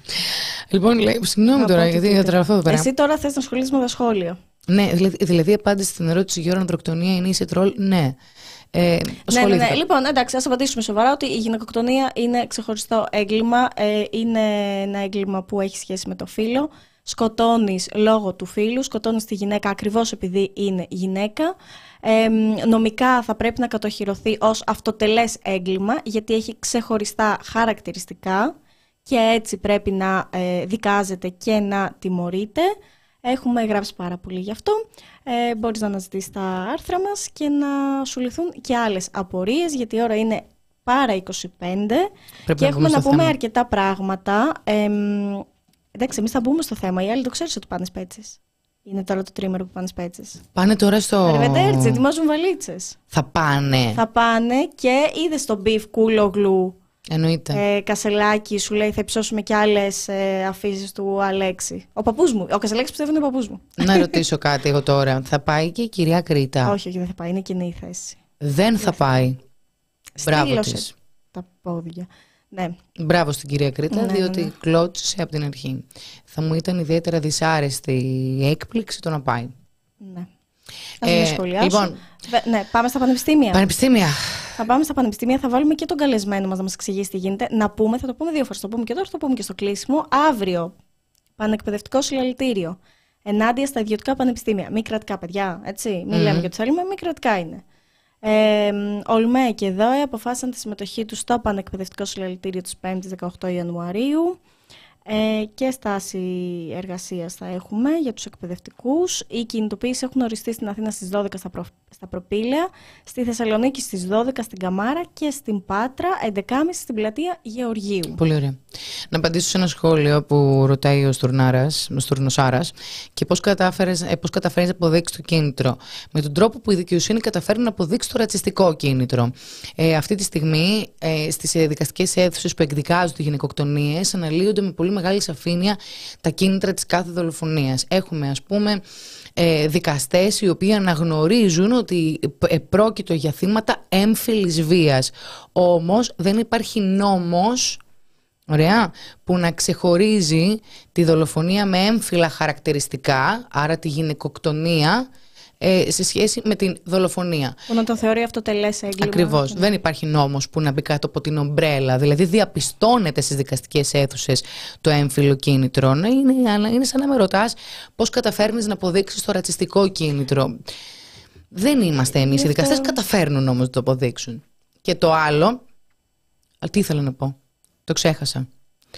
Λοιπόν, συγγνώμη τώρα, γιατί θα τραβώ εδώ πέρα. Εσύ τώρα θες να ασχολείσαι με τα σχόλια. Ναι, δηλαδή, δηλαδή η απάντηση στην ερώτηση για ανδροκτονία είναι είσαι τρόλ, ναι. Ε, ναι, ναι, ναι. Λοιπόν, εντάξει, ας απαντήσουμε σοβαρά ότι η γυναικοκτονία είναι ξεχωριστό έγκλημα. Ε, είναι ένα έγκλημα που έχει σχέση με το φύλο. Σκοτώνεις λόγω του φύλου, σκοτώνεις τη γυναίκα ακριβώς επειδή είναι γυναίκα. Ε, νομικά θα πρέπει να κατοχυρωθεί ως αυτοτελές έγκλημα, γιατί έχει ξεχωριστά χαρακτηριστικά και έτσι πρέπει να ε, δικάζεται και να τιμωρείται. Έχουμε γράψει πάρα πολύ γι' αυτό. Ε, μπορείς να αναζητήσεις τα άρθρα μας και να σου λυθούν και άλλες απορίες, γιατί η ώρα είναι πάρα είκοσι πέντε πρέπει και να έχουμε να πούμε θέμα. αρκετά πράγματα. Ε, εντάξει, εμείς θα μπούμε στο θέμα. Οι άλλοι το ξέρεις ότι πάνε σπέτσες. Είναι τώρα το τρίμερο που πάνε σπέτσες. Πάνε τώρα στο... Αρβεντέρτσι, ετοιμάζουν βαλίτσες. Θα πάνε. Θα πάνε και είδες το beef κούλογλου. Εννοείται. Ε, Κασελάκη σου λέει θα υψώσουμε κι άλλες ε, αφήσεις του Αλέξη. Ο παππούς μου. Ο Κασελάκης πιστεύω είναι ο παππούς μου. Να ρωτήσω κάτι εγώ τώρα. Θα πάει και η κυρία Κρήτα? Όχι, όχι, δεν θα πάει. Είναι κοινή η θέση. Δεν θα πάει. Μπράβο της. Τα πόδια. Ναι. Μπράβο στην κυρία Κρήτα, ναι, διότι ναι, ναι. κλώτσισε από την αρχή. Θα μου ήταν ιδιαίτερα δυσάρεστη η έκπληξη το να πάει. Ναι. Ας ε, σχολιάσω. Λοιπόν, ναι, πάμε στα πανεπιστήμια. Πανεπιστήμια. Θα πάμε στα πανεπιστήμια, θα βάλουμε και τον καλεσμένο μας να μας εξηγήσει τι γίνεται. Να πούμε, θα το πούμε δύο φορές, θα το πούμε και τώρα, θα το πούμε και στο κλείσιμο. Αύριο, πανεκπαιδευτικό συλλαλητήριο ενάντια στα ιδιωτικά πανεπιστήμια. Μη κρατικά, παιδιά, έτσι. Μην mm-hmm. λέμε και ότι θέλουμε, μη κρατικά είναι. Ε, Ολμέ και ΔΟΕ αποφάσισαν τη συμμετοχή του στο πανεκπαιδευτικό συλλαλητήριο της πέμπτης δεκαοκτώ Ιανουαρίου. Ε, και στάση εργασίας θα έχουμε για τους εκπαιδευτικούς. Οι κινητοποιήσεις έχουν οριστεί στην Αθήνα στις δώδεκα στα, προ... στα Προπήλαια, στη Θεσσαλονίκη στις δώδεκα στην Καμάρα και στην Πάτρα έντεκα και μισή στην πλατεία Γεωργίου. Πολύ ωραία. Να απαντήσω σε ένα σχόλιο που ρωτάει ο Στουρνάρας, ο Στουρνοσάρας, και πώς καταφέρεις, ε, πώς καταφέρεις να αποδείξεις το κίνητρο. Με τον τρόπο που η δικαιοσύνη καταφέρει να αποδείξει το ρατσιστικό κίνητρο. Ε, αυτή τη στιγμή ε, στις δικαστικές αίθουσες που εκδικάζονται γυναικοκτονίες αναλύονται με πολύ μεγάλη σαφήνεια τα κίνητρα της κάθε δολοφονίας. Έχουμε, ας πούμε, ε, δικαστές οι οποίοι αναγνωρίζουν ότι πρόκειτο για θύματα έμφυλης βίας. Όμως δεν υπάρχει νόμος, ωραία, που να ξεχωρίζει τη δολοφονία με έμφυλα χαρακτηριστικά, άρα τη γυναικοκτονία, Ε, σε σχέση με την δολοφονία. Που να το θεωρεί αυτοτελές έγκλημα. Ακριβώς. Δεν υπάρχει νόμος που να μπει κάτω από την ομπρέλα. Δηλαδή διαπιστώνεται στις δικαστικές αίθουσες το έμφυλο κίνητρο. Είναι, είναι σαν να με ρωτάς πώς καταφέρνεις να αποδείξεις το ρατσιστικό κίνητρο. Δεν είμαστε εμείς. Οι δικαστές καταφέρνουν όμως να το αποδείξουν. Και το άλλο. Τι ήθελα να πω. Το ξέχασα.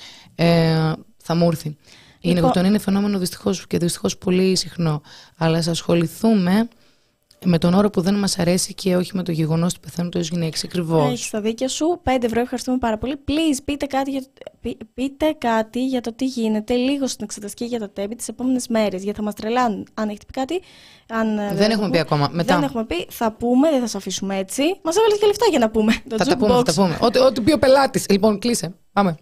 Ε, θα μου έρθει. Η γυναικοκτονία είναι φαινόμενο δυστυχώς και δυστυχώς πολύ συχνό. Αλλά ας ασχοληθούμε με τον όρο που δεν μας αρέσει και όχι με το γεγονός του πεθαίνουν τόσες γυναίκες. Ακριβώς. Έχεις τα δίκια σου. πέντε ευρώ, ευχαριστούμε πάρα πολύ. Please, πείτε κάτι, για, πεί, πείτε κάτι για το τι γίνεται λίγο στην εξεταστική για τα τέμπη τις επόμενες μέρες. Γιατί θα μας τρελάνουν. Αν έχετε πει κάτι. Αν δεν, δεν έχουμε πει ακόμα. Μετά. Δεν έχουμε πει. Θα πούμε, δεν θα σας αφήσουμε έτσι. Μας έβαλες και λεφτά για να πούμε. Θα τα πούμε, θα τα πούμε. Ό,τι, ό,τι πει ο πελάτης. Λοιπόν, κλείσε. Πάμε.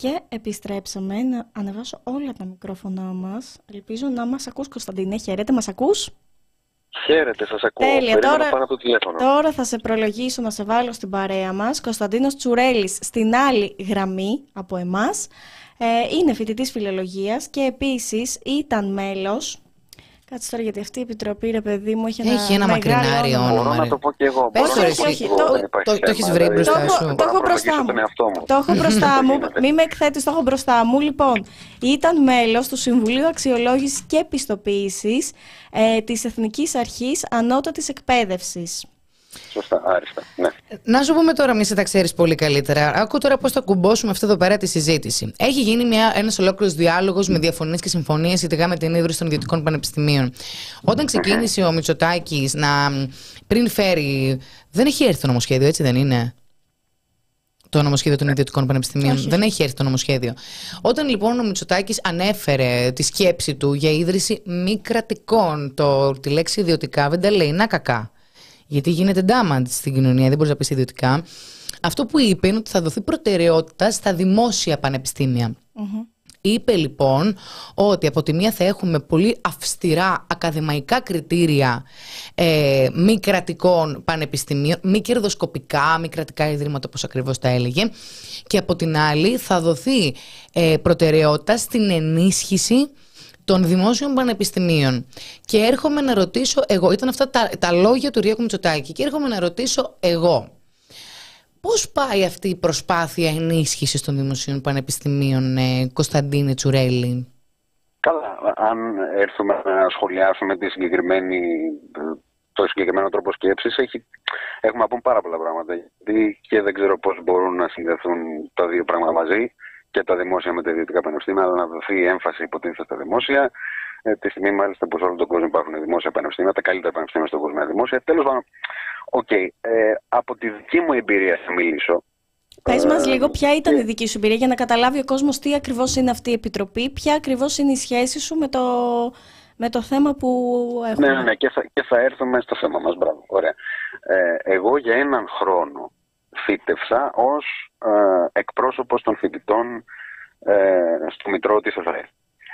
Και επιστρέψαμε να ανεβάσω όλα τα μικρόφωνά μας. Ελπίζω να μας ακούς, Κωνσταντίνε. Χαίρετε, μας ακούς? Χαίρετε, σας ακούω. Τέλεια, τώρα, πάνω το τηλέφωνο. τώρα θα σε προλογίσω να σε βάλω στην παρέα μας. Κωνσταντίνος Τσουρέλης στην άλλη γραμμή από εμάς. Ε, είναι φοιτητής φιλολογίας και επίσης ήταν μέλος. Κάτσε τώρα, γιατί αυτή η επιτροπή, ρε παιδί μου, έχει ένα, έχει ένα μακρινάρι όνομα. Μπορώ να το πω και εγώ. Πες το ρε εσύ. Το έχεις βρει μπροστά σου? Το έχω μπροστά μου. Το έχω μπροστά μου. Μη με εκθέτεις, το έχω μπροστά μου. Λοιπόν, ήταν μέλος του Συμβουλίου Αξιολόγησης και Πιστοποίησης ε, της Εθνικής Αρχής Ανώτατης Εκπαίδευσης. Σωστά, άριστα. Ναι. Να σου πούμε τώρα, μη σε τα ξέρεις πολύ καλύτερα. Άκου τώρα πώς θα κουμπώσουμε αυτό εδώ πέρα τη συζήτηση. Έχει γίνει μια, ένας ολόκληρος διάλογος με διαφωνίες και συμφωνίες σχετικά με την ίδρυση των ιδιωτικών πανεπιστημίων. Όταν ξεκίνησε ο Μητσοτάκης να πριν φέρει. Δεν έχει έρθει το νομοσχέδιο, έτσι δεν είναι? Το νομοσχέδιο των ιδιωτικών πανεπιστημίων. Όχι. Δεν έχει έρθει το νομοσχέδιο. Όταν λοιπόν ο Μητσοτάκης ανέφερε τη σκέψη του για ίδρυση μη κρατικών, το, τη λέξη ιδιωτικά δεν τα λέει, να κακά. Γιατί γίνεται damage στην κοινωνία, δεν μπορείς να πεις ιδιωτικά. Αυτό που είπε είναι ότι θα δοθεί προτεραιότητα στα δημόσια πανεπιστήμια. Mm-hmm. Είπε λοιπόν ότι από τη μία θα έχουμε πολύ αυστηρά ακαδημαϊκά κριτήρια ε, μη κρατικών πανεπιστημίων, μη κερδοσκοπικά, μη κρατικά ιδρύματα, όπως ακριβώς τα έλεγε, και από την άλλη θα δοθεί ε, προτεραιότητα στην ενίσχυση των δημόσιων πανεπιστημίων. Και έρχομαι να ρωτήσω εγώ, ήταν αυτά τα, τα λόγια του Κυριάκου Μητσοτάκη, και έρχομαι να ρωτήσω εγώ, πώς πάει αυτή η προσπάθεια ενίσχυσης των δημοσίων πανεπιστημίων, ε, Κωνσταντίνε Τσουρέλη? Καλά, αν έρθουμε να σχολιάσουμε τη συγκεκριμένη, το συγκεκριμένο τρόπο σκέψης, έχει, έχουμε να πούμε πάρα πολλά πράγματα, γιατί και δεν ξέρω πώς μπορούν να συνδεθούν τα δύο πράγματα μαζί, και τα δημόσια με τα ιδιωτικά πανεπιστήμια, αλλά να δοθεί έμφαση υποτίθεται στα δημόσια. Ε, τη στιγμή, μάλιστα, που σε όλο τον κόσμο υπάρχουν δημόσια πανεπιστήμια, τα καλύτερα πανεπιστήμια στον κόσμο είναι δημόσια. Τέλος πάντων, οκ. Okay, ε, από τη δική μου εμπειρία θα μιλήσω. Πες μας λίγο, ποια ήταν η δική σου εμπειρία, για να καταλάβει ο κόσμος τι ακριβώς είναι αυτή η επιτροπή, ποια ακριβώς είναι η σχέση σου με το, με το θέμα που έχουμε. Ναι, ναι, ναι, και θα, και θα έρθουμε στο θέμα μας. Μπράβο. Ωραία. Ε, εγώ για έναν χρόνο φύτευσα ως ε, εκπρόσωπος των φοιτητών ε, στο Μητρό της ΕΘΑΕ.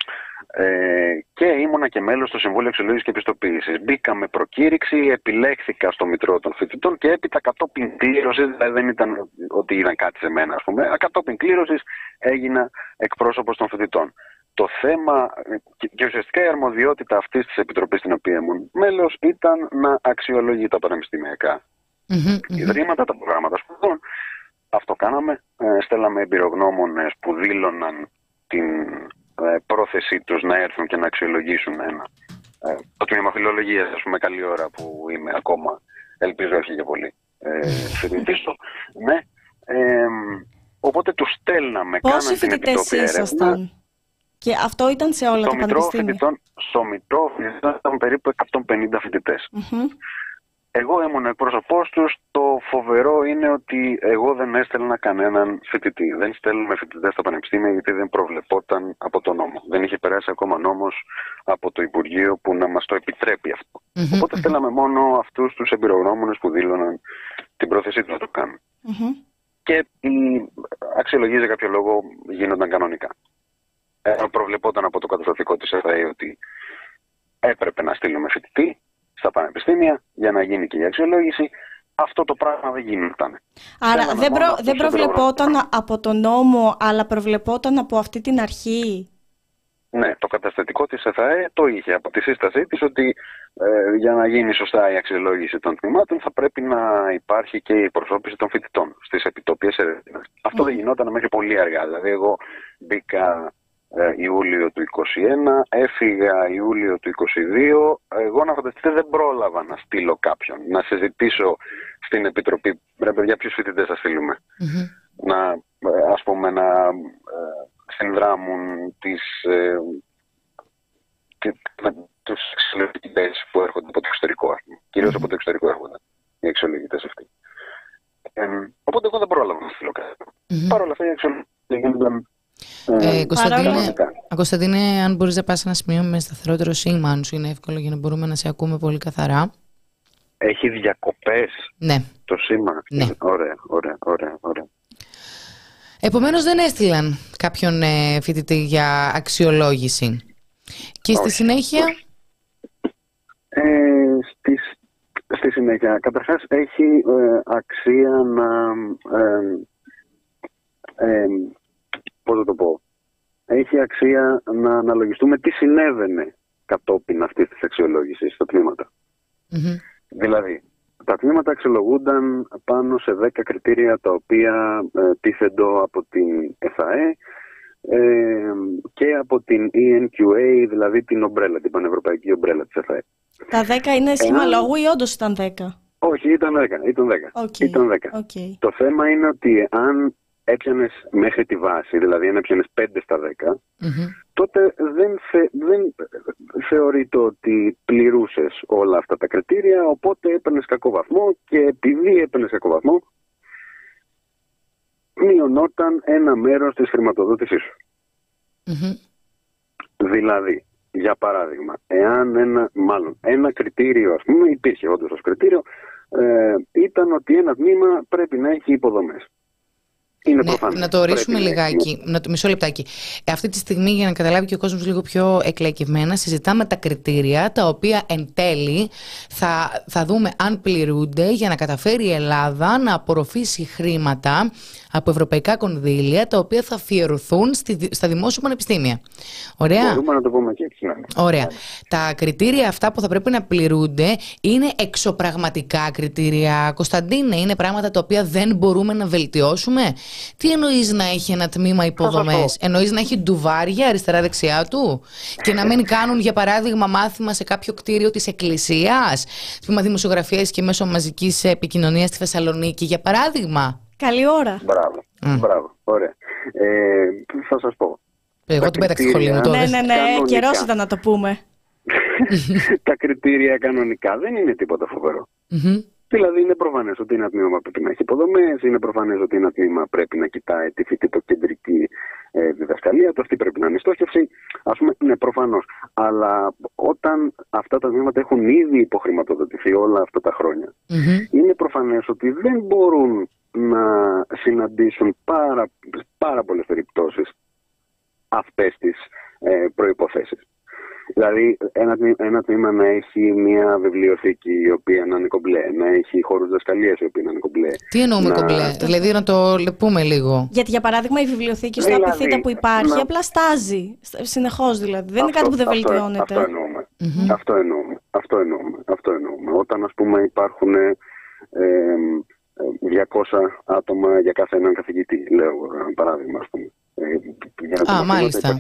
Ε, και ήμουνα και μέλος στο Συμβούλιο Αξιολόγησης και Πιστοποίησης. Μπήκα με προκήρυξη, επιλέχθηκα στο Μητρό των Φοιτητών και έπειτα κατόπιν κλήρωσης, δηλαδή δεν ήταν ότι είδαν κάτι σε μένα, ας πούμε, κατόπιν κλήρωσης έγινα εκπρόσωπος των φοιτητών. Το θέμα και ουσιαστικά η αρμοδιότητα αυτής της επιτροπής στην οποία ήμουν μέλος ήταν να αξιολογεί τα πανεπιστημιακά Mm-hmm, ιδρύματα, mm-hmm. τα προγράμματα σπουδών. Αυτό κάναμε. Ε, στέλναμε εμπειρογνώμονες που δήλωναν την ε, πρόθεσή τους να έρθουν και να αξιολογήσουν ένα. Ε, το τμήμα φιλολογίας, ας πούμε, καλή ώρα που είμαι ακόμα. Ελπίζω όχι για πολύ. Ε, φοιτητής του. Ναι. Ε, οπότε τους στέλναμε. Πόσοι φοιτητές ήσασταν? Και αυτό ήταν σε όλα στο τα πανεπιστήμια? Στο Μητρό φοιτητών ήταν περίπου εκατόν πενήντα φοιτητές. Mm-hmm. Εγώ ήμουν εκπρόσωπός τους. Το φοβερό είναι ότι εγώ δεν έστελνα κανέναν φοιτητή. Δεν στέλνουμε φοιτητές στα πανεπιστήμια γιατί δεν προβλεπόταν από το νόμο. Δεν είχε περάσει ακόμα νόμος από το Υπουργείο που να μας το επιτρέπει αυτό. Mm-hmm, Οπότε mm-hmm. στέλναμε μόνο αυτούς τους εμπειρογνώμονες που δήλωναν την πρόθεσή τους να το κάνουν. Mm-hmm. Και οι αξιολογίες για κάποιο λόγο γίνονταν κανονικά. Ε, προβλεπόταν από το καταστατικό της ΕΘΑΕ ότι έπρεπε να στείλουμε φοιτητή στα πανεπιστήμια για να γίνει και η αξιολόγηση. Αυτό το πράγμα δεν γινόταν. Άρα δεν, προ, δεν προβλεπόταν από τον νόμο, αλλά προβλεπόταν από αυτή την αρχή. Ναι, το καταστατικό της ΕΘΑΕ το είχε από τη σύστασή της ότι ε, για να γίνει σωστά η αξιολόγηση των τμήματων θα πρέπει να υπάρχει και η εκπροσώπηση των φοιτητών στις επιτόπιες ερευνές. Mm. Αυτό δεν γινόταν μέχρι πολύ αργά. Δηλαδή εγώ μπήκα ε, Ιούλιο του είκοσι ένα, έφυγα Ιούλιο του είκοσι δύο. Εγώ να φανταστείτε δεν πρόλαβα να στείλω κάποιον, να συζητήσω στην Επιτροπή, ρε παιδιά, ποιους φοιτητές θα στείλουμε. Mm-hmm. Να, ας πούμε, να ε, συνδράμουν τις, ε, τους αξιολογητές που έρχονται από το εξωτερικό, κυρίως mm-hmm. από το εξωτερικό έρχονται οι αξιολογητές αυτοί. Ε, οπότε εγώ δεν πρόλαβα να στείλω κάτι. Mm-hmm. Παρ' όλα αυτά οι αξιολογητές γίνονταν. Ε, Κωνσταντίνε, Κωνσταντίνε, αν μπορείς να πας σε ένα σημείο με σταθερότερο σήμα, αν σου είναι εύκολο, για να μπορούμε να σε ακούμε πολύ καθαρά. Έχει διακοπές ναι. το σήμα. Ναι. Ωραία, ωραία, ωραία, ωραία. Επομένως δεν έστειλαν κάποιον ε, φοιτητή για αξιολόγηση. Και στη Όχι, συνέχεια... όχι. Ε, στη, στη συνέχεια, καταρχάς έχει ε, αξία να... Ε, ε, πώς θα το πω... Έχει αξία να αναλογιστούμε τι συνέβαινε κατόπιν αυτής της αξιολόγησης στα τμήματα. Mm-hmm. Δηλαδή, τα τμήματα αξιολογούνταν πάνω σε δέκα κριτήρια τα οποία ε, τίθεντο από την ΕΘΑΕ ε, και από την ι εν κιου έι, δηλαδή την ομπρέλα, την πανευρωπαϊκή ομπρέλα της ΕΘΑΕ. Τα δέκα είναι σχήμα Ένα... λόγου ή όντως ήταν δέκα? Όχι, ήταν δέκα. Ήταν δέκα. Okay. Ήταν δέκα. Okay. Το θέμα είναι ότι αν έπιανες μέχρι τη βάση, δηλαδή αν έπιανες πέντε στα δέκα, Mm-hmm. τότε δεν, θε, δεν θεωρείται ότι πληρούσες όλα αυτά τα κριτήρια, οπότε έπαιρνες κακό βαθμό και επειδή έπαιρνες κακό βαθμό, μειωνόταν ένα μέρος της χρηματοδότησής σου. Mm-hmm. Δηλαδή, για παράδειγμα, εάν ένα, μάλλον, ένα κριτήριο, ας πούμε, υπήρχε όντως ως κριτήριο, ε, ήταν ότι ένα τμήμα πρέπει να έχει υποδομές. Είναι ναι, να το ορίσουμε λιγάκι, να το, μισό λεπτάκι. Ε, αυτή τη στιγμή, για να καταλάβει και ο κόσμος λίγο πιο εκλαϊκευμένα, συζητάμε τα κριτήρια τα οποία εν τέλει θα, θα δούμε αν πληρούνται για να καταφέρει η Ελλάδα να απορροφήσει χρήματα από ευρωπαϊκά κονδύλια τα οποία θα αφιερωθούν στη, στα δημόσια πανεπιστήμια. Ωραία. Μπορούμε να το πούμε και έτσι. Ναι. Ωραία. Τα κριτήρια αυτά που θα πρέπει να πληρούνται είναι εξωπραγματικά κριτήρια, Κωνσταντίνε, είναι πράγματα τα οποία δεν μπορούμε να βελτιώσουμε. Τι εννοείς να έχει ένα τμήμα υποδομές? Εννοείς να έχει ντουβάρια αριστερά-δεξιά του και να μην κάνουν, για παράδειγμα, μάθημα σε κάποιο κτίριο της εκκλησίας, τμήμα δημοσιογραφίας και μέσω μαζικής επικοινωνίας στη Θεσσαλονίκη, για παράδειγμα? Καλή ώρα. Μπράβο, mm. μπράβο, ωραία. Ε, θα σας πω. Εγώ την πέταξα στη σχολή μου τότε. Ναι, ναι, ναι, καιρός ήταν να το πούμε. Τα κριτήρια κανονικά δεν είναι τίποτα φοβερό. Mm-hmm. Δηλαδή είναι προφανές ότι ένα τμήμα πρέπει να έχει υποδομές, είναι προφανές ότι ένα τμήμα πρέπει να κοιτάει τη φοιτητοκεντρική ε, διδασκαλία του, αυτή πρέπει να είναι η στόχευση. Ας πούμε, ναι, προφανώς. Αλλά όταν αυτά τα τμήματα έχουν ήδη υποχρηματοδοτηθεί όλα αυτά τα χρόνια, mm-hmm. είναι προφανές ότι δεν μπορούν να συναντήσουν πάρα, πάρα πολλές περιπτώσεις αυτές τις ε, προϋποθέσεις. Δηλαδή, ένα, ένα τμήμα να έχει μια βιβλιοθήκη η οποία να είναι κομπλέ, να έχει χώρους διδασκαλίας οι οποίοι να είναι κομπλέ. Τι εννοούμε να... κομπλέ, δηλαδή να το πούμε λίγο. Γιατί, για παράδειγμα, η βιβλιοθήκη στο δηλαδή, Απιθύτα που υπάρχει να... απλά στάζει. Συνεχώς δηλαδή. Δεν αυτό, είναι κάτι που δεν αυτό, βελτιώνεται. Αυτό εννοούμε. Mm-hmm. Αυτό εννοούμε. Αυτό εννοούμε. Αυτό εννοούμε. Όταν, ας πούμε, υπάρχουν ε, ε, διακόσια άτομα για κάθε έναν καθηγητή, λέω παράδειγμα, ας πούμε. Α, μάλιστα.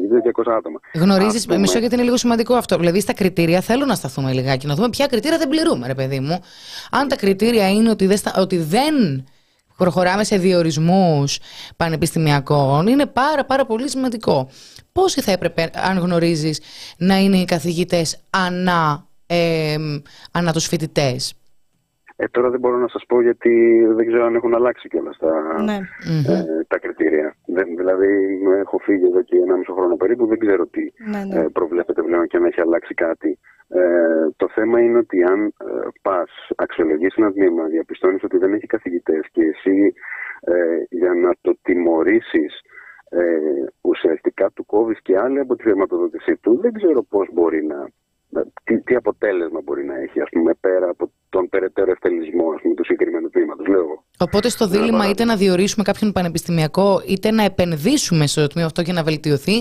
Γνωρίζεις, πούμε... μισό γιατί είναι λίγο σημαντικό αυτό. Δηλαδή στα κριτήρια θέλω να σταθούμε λιγάκι, να δούμε ποια κριτήρια δεν πληρούμε, ρε παιδί μου. Αν τα κριτήρια είναι ότι δεν, ότι δεν προχωράμε σε διορισμούς πανεπιστημιακών, είναι πάρα πάρα πολύ σημαντικό. Πόσοι θα έπρεπε, αν γνωρίζεις, να είναι οι καθηγητές ανά, ε, ανά τους φοιτητές? Ε, τώρα δεν μπορώ να σας πω γιατί δεν ξέρω αν έχουν αλλάξει κιόλας τα, ναι. ε, τα κριτήρια. Δεν, δηλαδή έχω φύγει εδώ και ένα μισό χρόνο περίπου, δεν ξέρω τι ναι, ναι. Ε, προβλέπετε πλέον και αν έχει αλλάξει κάτι. Ε, το θέμα είναι ότι αν ε, πας αξιολογήσεις ένα τμήμα, διαπιστώνεις ότι δεν έχει καθηγητές και εσύ ε, για να το τιμωρήσεις ε, ουσιαστικά του κόβεις και άλλοι από τη χρηματοδότησή του, δεν ξέρω πώς μπορεί να... Τι, τι αποτέλεσμα μπορεί να έχει, ας πούμε, πέρα από τον περαιτέρω ευτελισμό, ας πούμε, του συγκεκριμένου τμήματος, λέω. Οπότε στο δίλημμα να είτε να διορίσουμε κάποιον πανεπιστημιακό, είτε να επενδύσουμε στο τμήμα αυτό και να βελτιωθεί,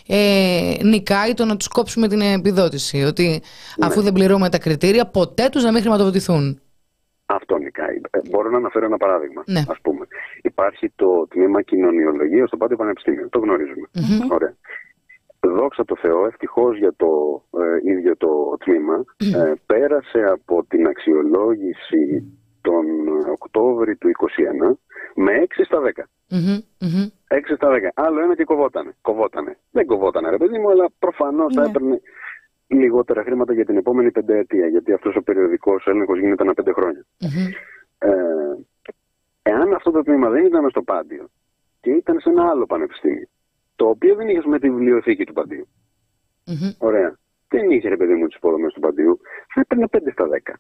ε, νικάει το να τους κόψουμε την επιδότηση. Ότι ναι. αφού δεν πληρούμε τα κριτήρια, ποτέ τους να μην χρηματοδοτηθούν. Αυτό νικάει. Ε, μπορώ να αναφέρω ένα παράδειγμα. Ναι. Ας πούμε. Υπάρχει το τμήμα κοινωνιολογίας στο Πάντιο Πανεπιστήμιο. Το γνωρίζουμε. Mm-hmm. Ωραία. Δόξα τω Θεώ, ευτυχώς για το ε, ίδιο το τμήμα, ε, πέρασε από την αξιολόγηση τον Οκτώβρη του είκοσι ένα με έξι στα δέκα. Mm-hmm. έξι στα δέκα. Άλλο ένα και κοβότανε. κοβότανε. Δεν κοβότανε, ρε παιδί μου, αλλά προφανώς θα έπαιρνε λιγότερα χρήματα για την επόμενη πενταετία, γιατί αυτός ο περιοδικός έλεγχος γίνεται ανά πέντε χρόνια. Mm-hmm. Ε, εάν αυτό το τμήμα δεν ήταν στο Πάντιο και ήταν σε ένα άλλο πανεπιστήμιο, το οποίο δεν είχε με τη βιβλιοθήκη του Παντίου. Mm-hmm. Ωραία. Δεν είχε, ρε παιδί μου, τις υποδομές του Παντίου, θα έπαιρνε πέντε στα δέκα.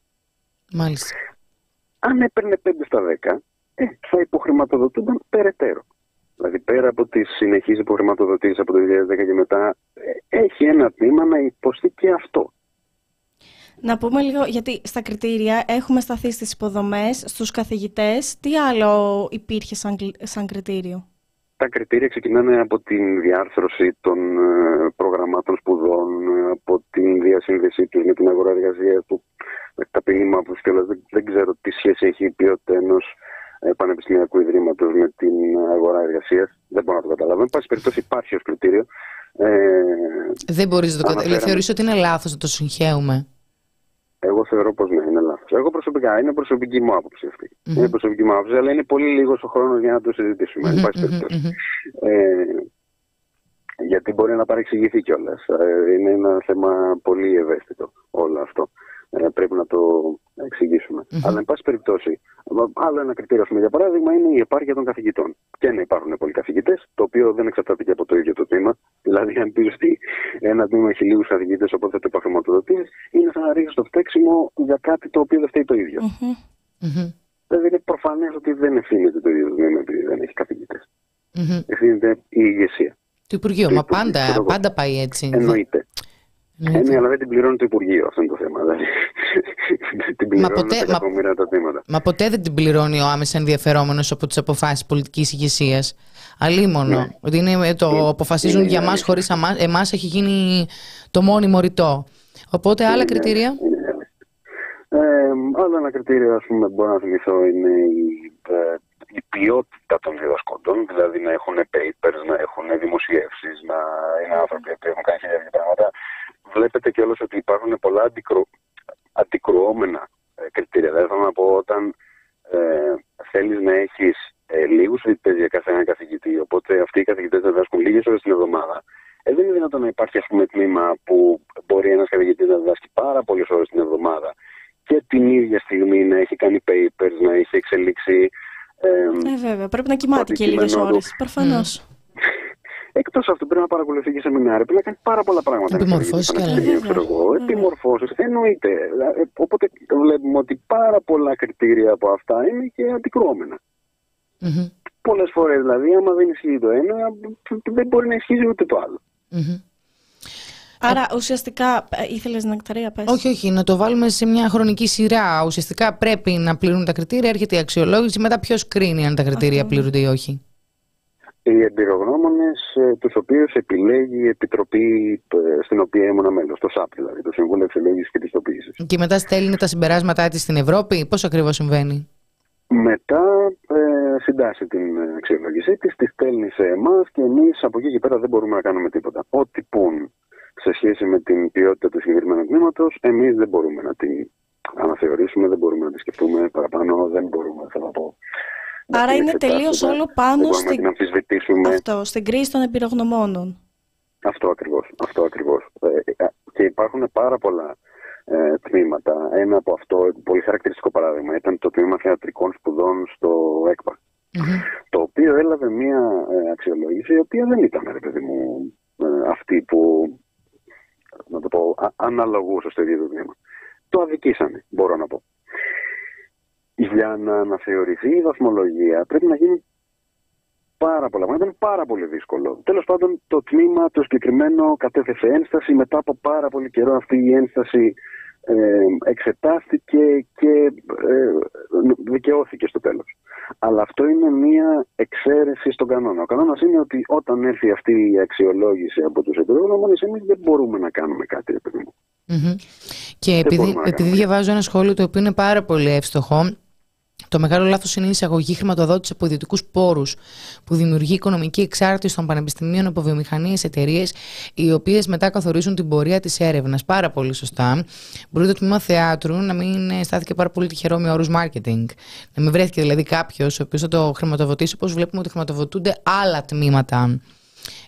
Μάλιστα. Αν έπαιρνε πέντε στα δέκα, ε, θα υποχρηματοδοτούνταν περαιτέρω. πέρα από τις συνεχείς υποχρηματοδοτήσεις από το δύο χιλιάδες δέκα και μετά, έχει ένα τμήμα να υποστεί και αυτό. Να πούμε λίγο, γιατί στα κριτήρια έχουμε σταθεί στις υποδομές, στους καθηγητές. Τι άλλο υπήρχε σαν, σαν κριτήριο? Τα κριτήρια ξεκινάνε από την διάρθρωση των προγραμμάτων σπουδών, από την διασύνδεσή τους με την αγορά εργασίας, του ταπεινήμα που και δεν, δεν ξέρω τι σχέση έχει η ποιότητα ενός πανεπιστημιακού ιδρύματος με την αγορά εργασίας. Δεν μπορώ να το καταλάβω. Εν πάση περιπτώσει υπάρχει ως κριτήριο. Ε, δεν μπορείς να το καταλάβεις. Θεωρείς ότι είναι λάθος να το συγχαίουμε? Εγώ θεωρώ πως ναι, είναι λάθος. Εγώ προσωπικά, είναι προσωπική μου άποψη αυτή. Mm-hmm. Είναι προσωπική μου άποψη, αλλά είναι πολύ λίγος ο χρόνος για να το συζητήσουμε. Mm-hmm, mm-hmm, mm-hmm. Ε, γιατί μπορεί να παρεξηγηθεί κιόλας. Ε, είναι ένα θέμα πολύ ευαίσθητο όλο αυτό. Ε, πρέπει να το εξηγήσουμε. Mm-hmm. Αλλά, εν πάση περιπτώσει, άλλο ένα κριτήριο, πούμε, για παράδειγμα, είναι η επάρκεια των καθηγητών. Και να υπάρχουν πολλοί καθηγητές, το οποίο δεν εξαρτάται και από το ίδιο το τμήμα. Δηλαδή, αν πει ότι ένα τμήμα έχει λίγους καθηγητές, οπότε θα το υπαχρηματοδοτήσεις, είναι σαν να ρίχνεις το φταίξιμο για κάτι το οποίο δεν φταίει το ίδιο. Mm-hmm. Δηλαδή, είναι προφανές ότι δεν ευθύνεται το ίδιο το τμήμα επειδή δεν έχει καθηγητές. Mm-hmm. Ευθύνεται η ηγεσία. Το Υπουργείο, μα πάντα, πάντα πάει έτσι. Εννοείται. Ε, ναι, αλλά δεν την πληρώνει το Υπουργείο, αυτό είναι το θέμα. Δηλαδή, την πληρώνουν μα ποτέ, μα, τα τμήματα. Μα ποτέ δεν την πληρώνει ο άμεσα ενδιαφερόμενος από τις αποφάσεις πολιτικής ηγεσίας. Αλίμονο. Ναι. Ότι είναι, το ναι. αποφασίζουν ναι, για ναι, μας, ναι. χωρίς εμάς έχει γίνει το μόνιμο ρητό. Οπότε άλλα ναι, κριτήρια. Ναι, ναι. Ε, άλλο ένα κριτήριο, ας πούμε, μπορώ να θυμηθώ, είναι η, ε, η ποιότητα των διδασκόντων. Δηλαδή να έχουν papers, να έχουν δημοσιεύσεις, να είναι άνθρωποι που έχουν κάνει χιλιάδες πράγματα. Βλέπετε κιόλας ότι υπάρχουν πολλά αντικρου... αντικρουόμενα ε, κριτήρια. Δηλαδή, θέλω να πω, όταν ε, θέλεις να έχεις ε, λίγους φοιτητές για κάθε ένα καθηγητή, οπότε αυτοί οι καθηγητές θα διδάσκουν λίγες ώρες την εβδομάδα, ε, δεν είναι δυνατόν να υπάρχει, ας πούμε, τμήμα που μπορεί ένας καθηγητής να διδάσκει πάρα πολλές ώρες την εβδομάδα και την ίδια στιγμή να έχει κάνει papers, να έχει εξελίξει. Ε, ε βέβαια, πρέπει να κοιμάται και λίγες ώρες. Προφανώς. Mm. Εκτός αυτού, πρέπει να παρακολουθεί και σεμινάρια, πρέπει να κάνει πάρα πολλά πράγματα. Επιμορφώσεις και άλλα. Επιμορφώσεις, εννοείται. Οπότε βλέπουμε ότι πάρα πολλά κριτήρια από αυτά είναι και αντικρουόμενα. Mm-hmm. Πολλές φορές δηλαδή, άμα δεν ισχύει το ένα, δεν μπορεί να ισχύει ούτε το άλλο. Mm-hmm. Άρα ουσιαστικά, ήθελες να Νεκταρία, πες? Όχι, όχι, να το βάλουμε σε μια χρονική σειρά. Ουσιαστικά πρέπει να πληρούν τα κριτήρια, έρχεται η αξιολόγηση, μετά ποιος κρίνει αν τα κριτήρια okay. πληρούνται ή όχι? Οι εμπειρογνώμονες, τους οποίους επιλέγει η Επιτροπή στην οποία ήμουν μέλος, το ΣΑΠ δηλαδή, το Συμβούλιο Αξιολόγησης και Πιστοποίησης. Και μετά στέλνει τα συμπεράσματά της στην Ευρώπη, πώς ακριβώς συμβαίνει? Μετά ε, συντάσσει την αξιολόγησή της, τη στέλνει σε εμάς και εμείς από εκεί και πέρα δεν μπορούμε να κάνουμε τίποτα. Ό,τι πουν σε σχέση με την ποιότητα του συγκεκριμένου τμήματος, εμείς δεν μπορούμε να την αναθεωρήσουμε, δεν μπορούμε να τη σκεφτούμε παραπάνω, δεν μπορούμε, θα να πω. Άρα είναι τελείως όλο πάνω στην... Αυτό, στην κρίση των εμπειρογνωμόνων. Αυτό ακριβώς. Αυτό ακριβώς. Και υπάρχουν πάρα πολλά ε, τμήματα. Ένα από αυτό, πολύ χαρακτηριστικό παράδειγμα, ήταν το τμήμα θεατρικών σπουδών στο ΕΚΠΑ. Mm-hmm. Το οποίο έλαβε μία ε, αξιολόγηση, η οποία δεν ήταν, ρε παιδί μου, ε, αυτή που, να το πω, α, αναλογούσε στο ίδιο το τμήμα. Το αδικήσανε, μπορώ να πω. Για να αναθεωρηθεί η βαθμολογία πρέπει να γίνει πάρα πολλά. Ήταν πάρα πολύ δύσκολο. Τέλος πάντων, το τμήμα το συγκεκριμένο κατέθεσε ένσταση. Μετά από πάρα πολύ καιρό αυτή η ένσταση ε, εξετάστηκε και ε, δικαιώθηκε στο τέλος. Αλλά αυτό είναι μία εξαίρεση στον κανόνα. Ο κανόνας είναι ότι όταν έρθει αυτή η αξιολόγηση από τους εμπειρογνώμονες, εμείς δεν μπορούμε να κάνουμε κάτι, ρε παιδί μου. Mm-hmm. Και επειδή, επειδή διαβάζω ένα σχόλιο το οποίο είναι πάρα πολύ εύστοχο, το μεγάλο λάθος είναι η εισαγωγή χρηματοδότηση από ιδιωτικούς πόρους που δημιουργεί οικονομική εξάρτηση των πανεπιστημίων από βιομηχανίες, εταιρείες, οι οποίες μετά καθορίζουν την πορεία της έρευνας. Πάρα πολύ σωστά. Μπορεί το τμήμα θεάτρου να μην στάθηκε πάρα πολύ τυχερό με όρους marketing. Να μην βρέθηκε δηλαδή κάποιος ο οποίος θα το χρηματοδοτήσει, όπως βλέπουμε ότι χρηματοδοτούνται άλλα τμήματα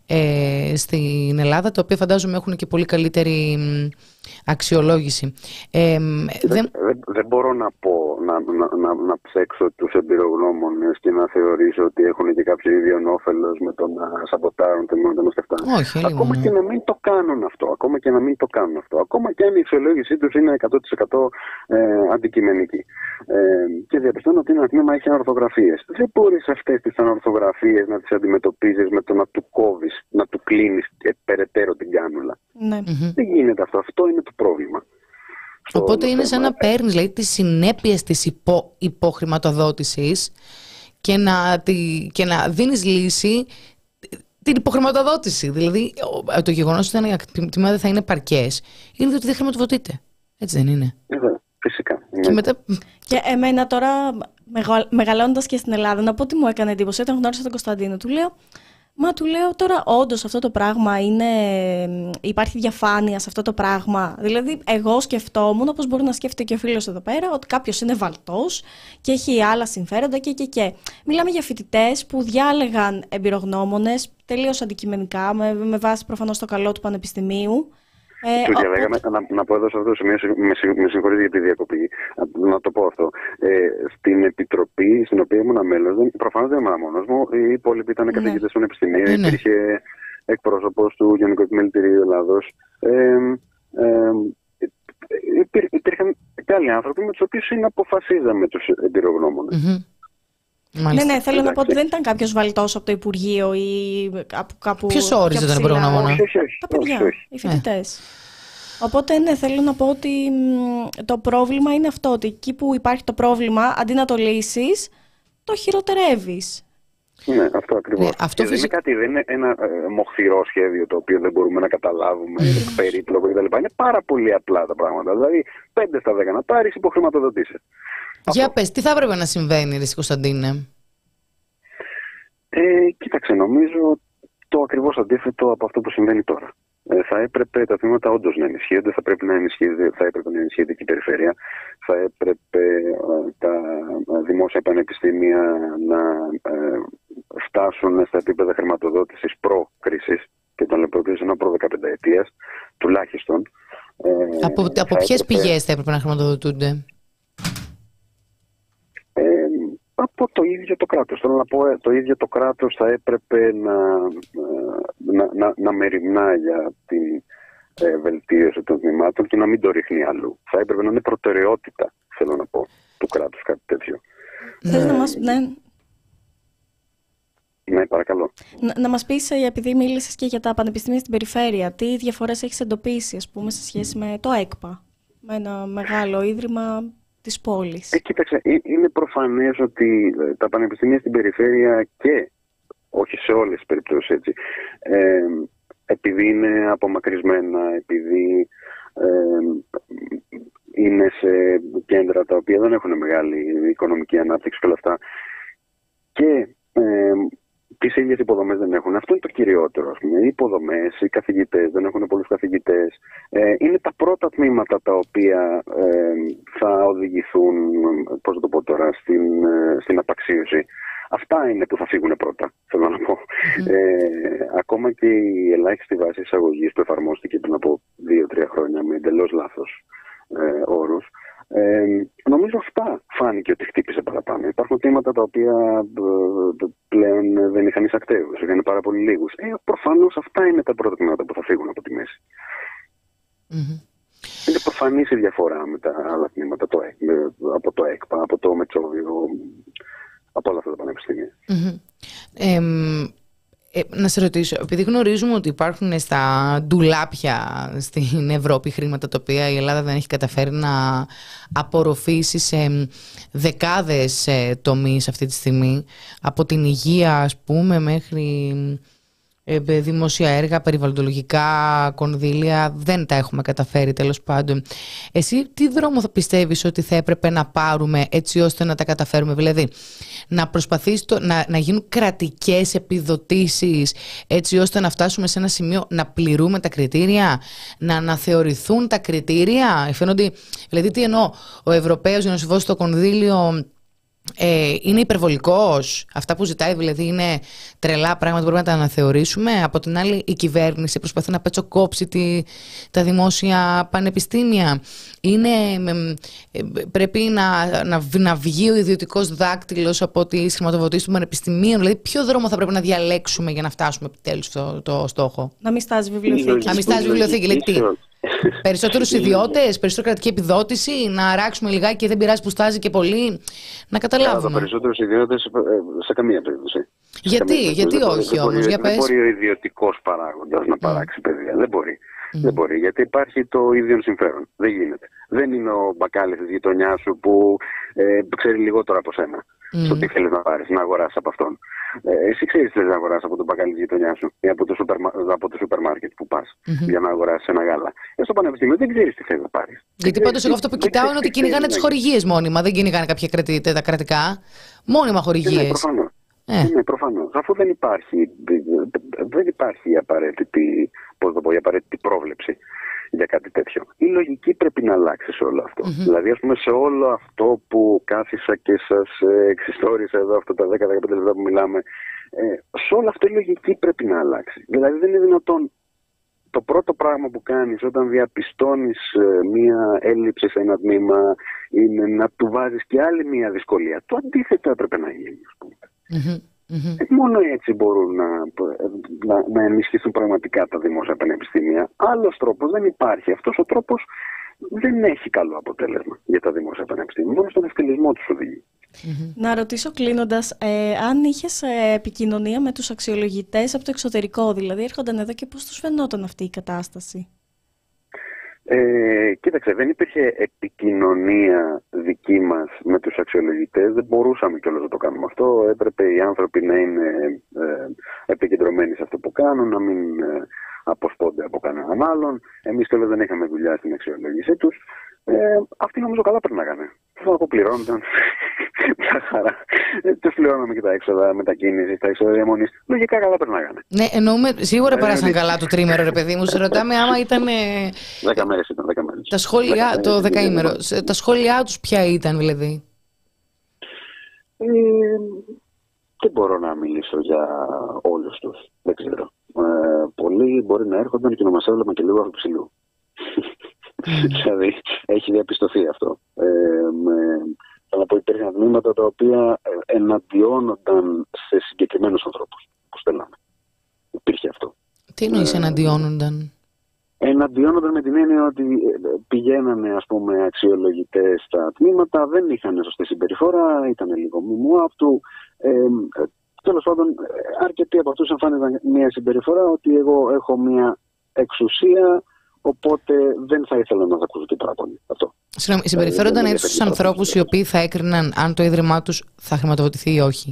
ε, στην Ελλάδα, τα οποία φαντάζομαι έχουν και πολύ καλύτερη αξιολόγηση. Ε, δεν... Δεν, δεν μπορώ να πω, να, να, να, να ψέξω τους εμπειρογνώμονες και να θεωρήσω ότι έχουν και κάποιο ίδιο όφελος με το να σαμποτάρουν το μεταναστευτά. Όχι, ακόμα λίγο, και να μην το κάνουν αυτό, ακόμα και να μην το κάνουν αυτό, ακόμα και αν η αξιολόγησή τους είναι εκατό τοις εκατό ε, αντικειμενική. Ε, και διαπιστώνω ότι ένα τμήμα έχει ανορθογραφίες. Δεν μπορείς αυτές τις ανορθογραφίες να τις αντιμετωπίζεις με το να του κόβεις, να του κλείνεις ε, περαιτέρω την κάνουλα. Ναι. Δεν γίνεται αυτό. Αυτό είναι το πρόβλημα. Οπότε είναι σαν να παίρνεις, δηλαδή, τις συνέπειες της υπο, υποχρηματοδότησης και να, τη, και να δίνεις λύση την υποχρηματοδότηση. Δηλαδή το γεγονός ότι ένα τμήμα δεν θα είναι παρκές είναι ότι δεν χρηματοδοτείται. Έτσι δεν είναι? Ε, φυσικά. Και, μετά... και εμένα τώρα, μεγαλώνοντας και στην Ελλάδα, να πω ότι μου έκανε εντύπωση όταν γνώρισα τον Κωνσταντίνο. Του λέω, μα του λέω τώρα όντως αυτό το πράγμα είναι, υπάρχει διαφάνεια σε αυτό το πράγμα. Δηλαδή εγώ σκεφτόμουν, όπως μπορεί να σκέφτεται και ο φίλος εδώ πέρα, ότι κάποιος είναι βαλτός και έχει άλλα συμφέροντα και και και. Μιλάμε για φοιτητές που διάλεγαν εμπειρογνώμονες τελείως αντικειμενικά, με, με βάση προφανώς το καλό του πανεπιστημίου. Ε, του διαλέγαμε, ο... να, να πω εδώ σε αυτό το σημείο, με, με συγχωρείτε για τη διακοπή, να, να το πω αυτό. Ε, στην επιτροπή στην οποία ήμουν μέλος, προφανώς δεν ήμουν μόνος μου, οι υπόλοιποι ήταν καθηγητές του Πανεπιστημίου, ναι. Υπήρχε εκπρόσωπος του Γενικού Επιμελητηρίου Ελλάδος. Ε, ε, υπήρ, υπήρχαν και άλλοι άνθρωποι με τους οποίους συναποφασίζαμε τους εμπειρογνώμονες. Mm-hmm. Ναι, ναι, θέλω να πω ότι δεν ήταν κάποιος βαλτός από το Υπουργείο ή από κάπου. Ποιος όριζε τον εμπειρογνώμονα? Τα παιδιά, οι φοιτητές. Ε. Οπότε, ναι, θέλω να πω ότι το πρόβλημα είναι αυτό, ότι εκεί που υπάρχει το πρόβλημα, αντί να το λύσεις, το χειροτερεύεις. Ναι, αυτό ακριβώς. Ναι, αυτό δεν φυσικά... είναι κάτι, δεν είναι ένα ε, μοχθηρό σχέδιο το οποίο δεν μπορούμε να καταλάβουμε, mm. περίπλοκο κτλ. Είναι πάρα πολύ απλά τα πράγματα. Δηλαδή, πέντε στα δέκα να πάρεις, υποχρηματοδοτήσεις. Για αυτό. Πες, τι θα έπρεπε να συμβαίνει, ρε Κωνσταντίνε? Ε, κοίταξε, νομίζω το ακριβώς αντίθετο από αυτό που συμβαίνει τώρα. Ε, θα έπρεπε τα τμήματα όντως να ενισχύονται, θα, πρέπει να ενισχύεται, θα έπρεπε να ενισχύεται και η περιφέρεια, θα έπρεπε ε, τα δημόσια πανεπιστήμια να ε, φτάσουν στα επίπεδα χρηματοδότησης προ-κρίσης, και τον λέω προ-κρίσης ενώ προ-δεκαπενταετίας τουλάχιστον. Ε, από από ποιες έπρεπε... πηγές θα έπρεπε να χρηματοδοτούνται? Από το ίδιο το κράτος. Θέλω να πω, το ίδιο το κράτος θα έπρεπε να, να, να, να μεριμνά για την ε, βελτίωση των τμήματων και να μην το ρίχνει αλλού. Θα έπρεπε να είναι προτεραιότητα, θέλω να πω, του κράτους κάτι τέτοιο. Θες να μας... Ναι. Ναι, παρακαλώ. Να, να μας πεις, επειδή μίλησες και για τα πανεπιστήμια στην περιφέρεια, τι διαφορές έχεις εντοπίσει, ας πούμε, σε σχέση με το ΕΚΠΑ, με ένα μεγάλο ίδρυμα της πόλης? Ε, κοίταξε, είναι προφανές ότι τα πανεπιστήμια στην περιφέρεια, και όχι σε όλες τις περιπτώσεις έτσι, ε, επειδή είναι απομακρυσμένα, επειδή ε, είναι σε κέντρα τα οποία δεν έχουν μεγάλη οικονομική ανάπτυξη και όλα αυτά, και ε, τις ίδιες υποδομές δεν έχουν. Αυτό είναι το κυριότερο, ας πούμε. Οι υποδομές, οι καθηγητές, δεν έχουν πολλούς καθηγητές. Ε, είναι τα πρώτα τμήματα τα οποία ε, θα οδηγηθούν, πώς θα το πω τώρα, στην, ε, στην απαξίωση. Αυτά είναι που θα φύγουν πρώτα, θέλω να πω. Mm. Ε, ακόμα και η ελάχιστη βάση εισαγωγής που εφαρμόστηκε πριν από δύο τρία χρόνια με εντελώς λάθος ε, όρους, Ε, νομίζω αυτά φάνηκε ότι χτύπησε παραπάνω. Υπάρχουν τμήματα τα οποία ε, πλέον δεν είχαν εισακτέους, είχαν πάρα πολύ λίγους. Ε, προφανώς αυτά είναι τα πρώτα τμήματα που θα φύγουν από τη μέση. Mm-hmm. Είναι προφανής η διαφορά με τα άλλα τμήματα, το, με, από το ΕΚΠΑ, από το Μετσόβιο, από όλα αυτά τα πανεπιστήμια. Mm-hmm. Ε, Ε, να σε ρωτήσω, επειδή γνωρίζουμε ότι υπάρχουν στα ντουλάπια στην Ευρώπη χρήματα τα οποία η Ελλάδα δεν έχει καταφέρει να απορροφήσει σε δεκάδες ε, τομείς αυτή τη στιγμή, από την υγεία ας πούμε μέχρι ε, δημόσια έργα, περιβαλλοντολογικά κονδύλια, δεν τα έχουμε καταφέρει τέλος πάντων. Εσύ τι δρόμο θα πιστεύεις ότι θα έπρεπε να πάρουμε έτσι ώστε να τα καταφέρουμε? Δηλαδή να προσπαθείς το, να, να γίνουν κρατικές επιδοτήσεις έτσι ώστε να φτάσουμε σε ένα σημείο να πληρούμε τα κριτήρια, να αναθεωρηθούν τα κριτήρια. Φαίνονται, δηλαδή τι εννοώ, ο Ευρωπαίος για να σου δώσει το κονδύλιο Ε, είναι υπερβολικός, αυτά που ζητάει δηλαδή είναι τρελά πράγματα που πρέπει να τα αναθεωρήσουμε. Από την άλλη η κυβέρνηση προσπαθεί να πετσοκόψει τη, τα δημόσια πανεπιστήμια. Είναι, ε, πρέπει να, να, να βγει ο ιδιωτικός δάκτυλος από τις χρηματοδοτήσεις των πανεπιστημίων. Δηλαδή ποιο δρόμο θα πρέπει να διαλέξουμε για να φτάσουμε επιτέλους στο το στόχο? Να μην στάζει βιβλιοθήκη. Να μην στάζει βιβλιοθήκη, λέει τι? Περισσότερους ιδιώτες, περισσότερη κρατική επιδότηση, να αράξουμε λιγάκι και δεν πειράζει που στάζει και πολύ. Να καταλάβουμε. Περισσότερους ιδιώτες σε καμία περίπτωση. Γιατί, καμία γιατί δεν όχι δεν όμως, μπορεί, για δεν πες. μπορεί ο ιδιωτικός παράγοντας να παράξει παιδεία. Δεν μπορεί. Mm. Δεν μπορεί, γιατί υπάρχει το ίδιο συμφέρον. Δεν γίνεται. Δεν είναι ο μπακάλης της γειτονιάς σου που ε, ξέρει λιγότερο από σένα. Mm. Στο τι θέλεις να πάρεις, να αγοράσεις από αυτόν. Ε, εσύ ξέρεις τι θέλεις να αγοράσεις από τον μπακάλη της γειτονιάς σου ή από το, σούπερ, από το σούπερ μάρκετ που πας mm-hmm. για να αγοράσεις ένα γάλα. Ε, στο πανεπιστήμιο δεν ξέρεις τι θέλεις να πάρεις. Γιατί πάντως εγώ αυτό που κοιτάω είναι ότι κυνηγάνε τις χορηγίες μόνιμα. Δεν κυνηγάνε κάποια κρατή, τα κρατικά. Μόνιμα χορηγίες. Ναι, προφανώς. Ε. Ναι, προφανώς. Αφού δεν υπάρχει, δεν υπάρχει η απαραίτητη, πώς το πω, η απαραίτητη πρόβλεψη για κάτι τέτοιο. Η λογική πρέπει να αλλάξει σε όλο αυτό. Mm-hmm. Δηλαδή, ας πούμε, σε όλο αυτό που κάθισα και σας εξιστόρισα εδώ, αυτά τα δέκα με δεκαπέντε λεπτά που μιλάμε, ε, σε όλο αυτό η λογική πρέπει να αλλάξει. Δηλαδή, δεν είναι δυνατόν το πρώτο πράγμα που κάνεις όταν διαπιστώνεις ε, μία έλλειψη σε ένα τμήμα είναι να του βάζεις και άλλη μία δυσκολία. Το αντίθετο έπρεπε να γίνει, ας πούμε. Mm-hmm. Mm-hmm. Ε, μόνο έτσι μπορούν να, να, να ενισχυθούν πραγματικά τα δημόσια πανεπιστήμια. Άλλος τρόπος δεν υπάρχει. Αυτός ο τρόπος δεν έχει καλό αποτέλεσμα για τα δημόσια πανεπιστήμια. Μόνο στον ευτελισμό τους οδηγεί. Mm-hmm. Να ρωτήσω κλείνοντας, ε, αν είχες ε, επικοινωνία με τους αξιολογητές από το εξωτερικό, δηλαδή έρχονταν εδώ και πώς τους φαινόταν αυτή η κατάσταση? Ε, κοίταξε, δεν υπήρχε επικοινωνία δική μας με τους αξιολογητές, δεν μπορούσαμε κιόλας να το κάνουμε αυτό. Έπρεπε οι άνθρωποι να είναι ε, επικεντρωμένοι σε αυτό που κάνουν, να μην ε, αποσπώνται από κανέναν άλλον. Εμείς κιόλας δεν είχαμε δουλειά στην αξιολόγησή τους. Ε, αυτοί νομίζω καλά περνάγανε. Θα αποπληρώνονταν. Μια χαρά. Ε, τους πληρώναμε και τα έξοδα μετακίνησης, τα έξοδα διαμονής. Λογικά καλά περνάγανε. Ναι, εννοούμε σίγουρα ε, περάσαν ε, καλά το τρίμερο, ρε παιδί μου. Σε ρωτάμε άμα ήταν. Δέκα μέρες ήταν, δέκα μέρες. Τα σχόλια, δέκα, το δεκαήμερο. Τα σχόλιά τους ποια ήταν, δηλαδή? Ε, δεν μπορώ να μιλήσω για όλους τους. Δεν ξέρω. Ε, πολλοί μπορεί να έρχονταν και να μας έβλεπαν και λίγο από ψηλού. Δηλαδή, έχει διαπιστωθεί αυτό. Ε, με, θέλω να πω, υπήρχαν τμήματα τα οποία εναντιώνονταν σε συγκεκριμένους ανθρώπους που στέλναμε. Υπήρχε αυτό. Τι εννοείς ε, εναντιώνονταν? Εναντιώνονταν με την έννοια ότι πηγαίνανε, ας πούμε, αξιολογητές στα τμήματα, δεν είχαν σωστή συμπεριφορά, ήταν λίγο μιμού αυτού. Ε, τέλος πάντων, αρκετοί από αυτούς εμφάνιζαν μια συμπεριφορά ότι εγώ έχω μια εξουσία, οπότε δεν θα ήθελα να τα ακούσω και πάρα πολύ. Αυτό. Συγγνώμη, συμπεριφέρονταν έτσι στους ανθρώπους οι οποίοι θα έκριναν αν το ίδρυμά τους θα χρηματοδοτηθεί ή όχι?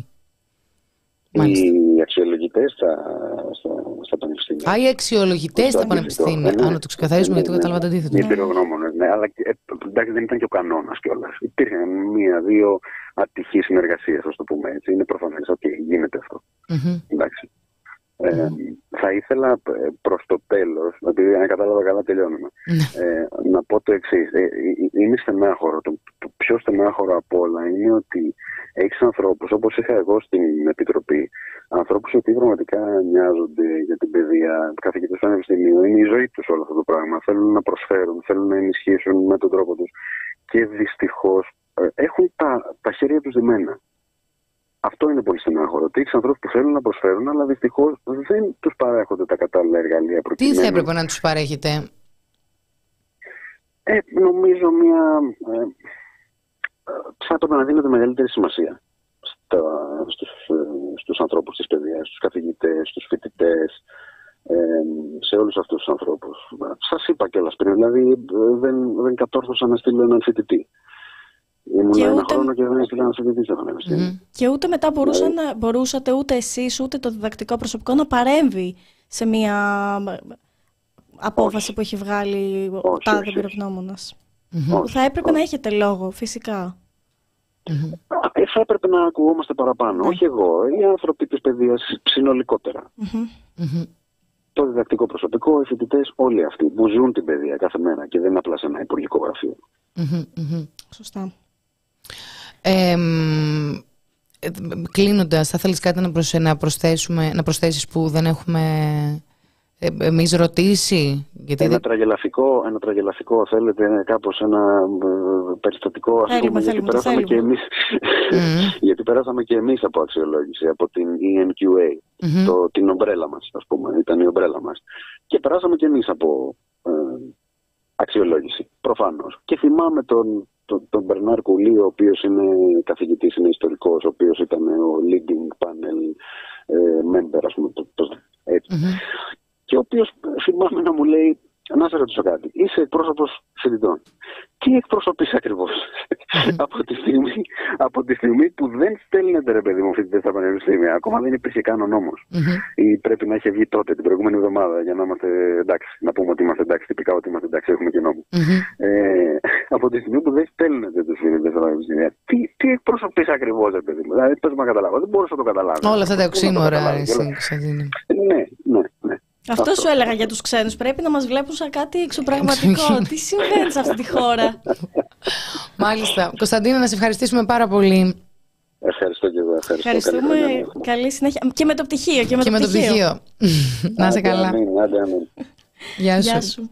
Οι αξιολογητές στα, στα, στα πανεπιστήμια. Α, οι αξιολογητές στα πανεπιστήμια. Ναι, Α, να το ξεκαθαρίσουμε, γιατί κατάλαβα το αντίθετο. Οι εμπειρογνώμονες, ναι, αλλά εντάξει, δεν ήταν και ο κανόνας κιόλας. Υπήρχαν μία-δύο ατυχείς συνεργασίες, ας το πούμε έτσι. Είναι προφανές ότι okay, γίνεται αυτό. Mm-hmm. Εντάξει. Ε, mm. Θα ήθελα προς το τέλος, επειδή αν κατάλαβα καλά τελειώνουμε, mm. ε, να πω το εξής. Ε, είναι στενάχωρο. Το, το πιο στενάχωρο από όλα είναι ότι έχεις ανθρώπους, όπως είχα εγώ στην Επιτροπή, ανθρώπους οι οποίοι πραγματικά νοιάζονται για την παιδεία, καθηγητές στο πανεπιστήμιο. Είναι η ζωή τους όλο αυτό το πράγμα. Θέλουν να προσφέρουν, θέλουν να ενισχύσουν με τον τρόπο τους. Και δυστυχώς ε, έχουν τα, τα χέρια τους δεμένα. Αυτό είναι πολύ στενάχωρο. Ότι έχεις ανθρώπους που θέλουν να προσφέρουν, αλλά δυστυχώς δεν τους παρέχονται τα κατάλληλα εργαλεία προκειμένου. Τι θα έπρεπε να τους παρέχετε? Ε, νομίζω μια. Ε, θα έπρεπε να δίνεται μεγαλύτερη σημασία στα, στους, στους ανθρώπους της παιδείας, στους καθηγητές, στους φοιτητές, ε, σε όλους αυτούς τους ανθρώπους. Σας είπα κιόλας πριν, δηλαδή δεν, δεν κατόρθωσα να στείλω έναν φοιτητή. Ήμουν και ένα ούτε... χρόνο και δεν έστειλα να φοιτητή στο πανεπιστήμιο. Mm-hmm. Και ούτε μετά μπορούσαν, yeah. μπορούσατε ούτε εσείς ούτε το διδακτικό προσωπικό να παρέμβει σε μια απόφαση όχι. που έχει βγάλει ο τάδε εμπειρογνώμονας. Mm-hmm. Που θα έπρεπε όχι. να έχετε λόγο, φυσικά. Mm-hmm. Ε, θα έπρεπε να ακουγόμαστε παραπάνω. Mm-hmm. Όχι εγώ, οι άνθρωποι της παιδείας συνολικότερα. Mm-hmm. Mm-hmm. Το διδακτικό προσωπικό, οι φοιτητές, όλοι αυτοί που ζουν την παιδεία κάθε μέρα και δεν είναι απλά σε ένα υπουργικό γραφείο. Mm-hmm. Mm-hmm. Σωστά. Ε, κλείνοντας, θα θέλεις κάτι να, προσέ, να, προσθέσουμε, να προσθέσεις που δεν έχουμε ε, εμείς ρωτήσει? Γιατί ένα, δεν... τραγελαφικό, ένα τραγελαφικό, θέλετε, κάπως ένα ε, περιστατικό, ας πούμε, γιατί περάσαμε και εμείς, mm. γιατί περάσαμε και εμείς από αξιολόγηση, από την ι εν κιου έι, mm-hmm. το, την ομπρέλα μας, ας πούμε, ήταν η ομπρέλα μας. Και περάσαμε και εμείς από ε, αξιολόγηση, προφανώς. Και θυμάμαι τον, τον, τον Μπερνάρ Κουλή, ο οποίος είναι καθηγητής, είναι ιστορικός, ο οποίος ήταν ο leading panel ε, member, ας πούμε, έτσι. Mm-hmm. Και ο οποίος θυμάμαι να μου λέει, να σε ρωτήσω κάτι, είσαι εκπρόσωπος φοιτητών. Τι εκπροσωπείς ακριβώς? Mm-hmm. από, τη στιγμή, από τη στιγμή που δεν στέλνετε, ρε παιδί μου, φοιτητές στα πανεπιστήμια, ακόμα δεν υπήρχε καν ο νόμος. Mm-hmm. Ή πρέπει να είχε βγει τότε, την προηγούμενη εβδομάδα, για να είμαστε εντάξει. Να πούμε ότι είμαστε εντάξει, τυπικά ότι είμαστε εντάξει, έχουμε και νόμο. Mm-hmm. Ε, από τη στιγμή που δεν στέλνετε τους φοιτητές στα πανεπιστήμια, τι, τι εκπροσωπείς ακριβώς, ρε παιδί μου? Δηλαδή, πες να καταλάβω, δεν μπορούσα να το καταλάβω. Όλα αυτά τα οξύμορα, εσύ, ναι, ναι, ναι. Αυτό, Αυτό σου έλεγα για τους ξένους. Πρέπει να μας βλέπουν σαν κάτι εξωπραγματικό. Τι συμβαίνει σε αυτή τη χώρα? Μάλιστα. Κωνσταντίνα, να σε ευχαριστήσουμε πάρα πολύ. Ευχαριστώ και εγώ. Ευχαριστώ. Ευχαριστούμε. Καλή, καλή συνέχεια. Και με το πτυχίο. Και με, και το, με πτυχίο. το πτυχίο. Να είσαι καλά. Αμήν, άντε, αμήν. Γεια σου. Γεια σου.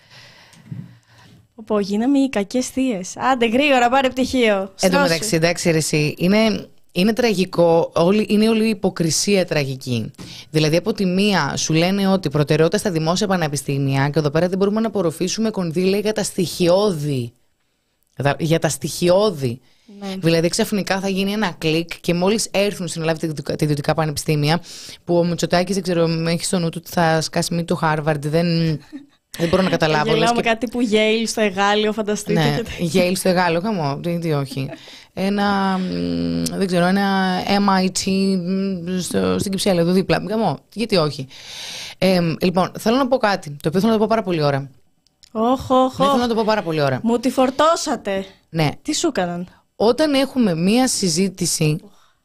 Πω, γίναμε οι κακές θείες. Άντε γρήγορα, πάρε πτυχίο. Εν τω μεταξύ, εντάξει, ρε, εσύ, είναι... Είναι τραγικό, όλη, είναι όλη η υποκρισία τραγική. Δηλαδή, από τη μία σου λένε ότι προτεραιότητα στα δημόσια πανεπιστήμια, και εδώ πέρα δεν μπορούμε να απορροφήσουμε κονδύλια για τα στοιχειώδη. Για τα στοιχειώδη. Ναι. Δηλαδή, ξαφνικά θα γίνει ένα κλικ και μόλις έρθουν στην Ελλάδα τα ιδιωτικά πανεπιστήμια, που ο Μητσοτάκης, δεν ξέρω, έχει στο νου του ότι θα σκάσει μη το Χάρβαρντ, δεν. Δεν μπορώ να καταλάβω. Γελάω με και... κάτι που Yale στο Εγάλεο, φανταστείτε. Ναι, Yale στο Εγάλεο, χαμό, τι όχι. Ένα, δεν ξέρω, ένα εμ άι τι στο, στην Κυψέλη, εδώ δίπλα. Χαμό, γιατί όχι. Ε, λοιπόν, θέλω να πω κάτι, το οποίο θέλω να το πω πάρα πολύ ώρα. Όχ, όχ, ναι, θέλω να το πω πάρα πολύ ώρα. Μου τη φορτώσατε. Ναι. Τι σου έκαναν? Όταν έχουμε μία συζήτηση,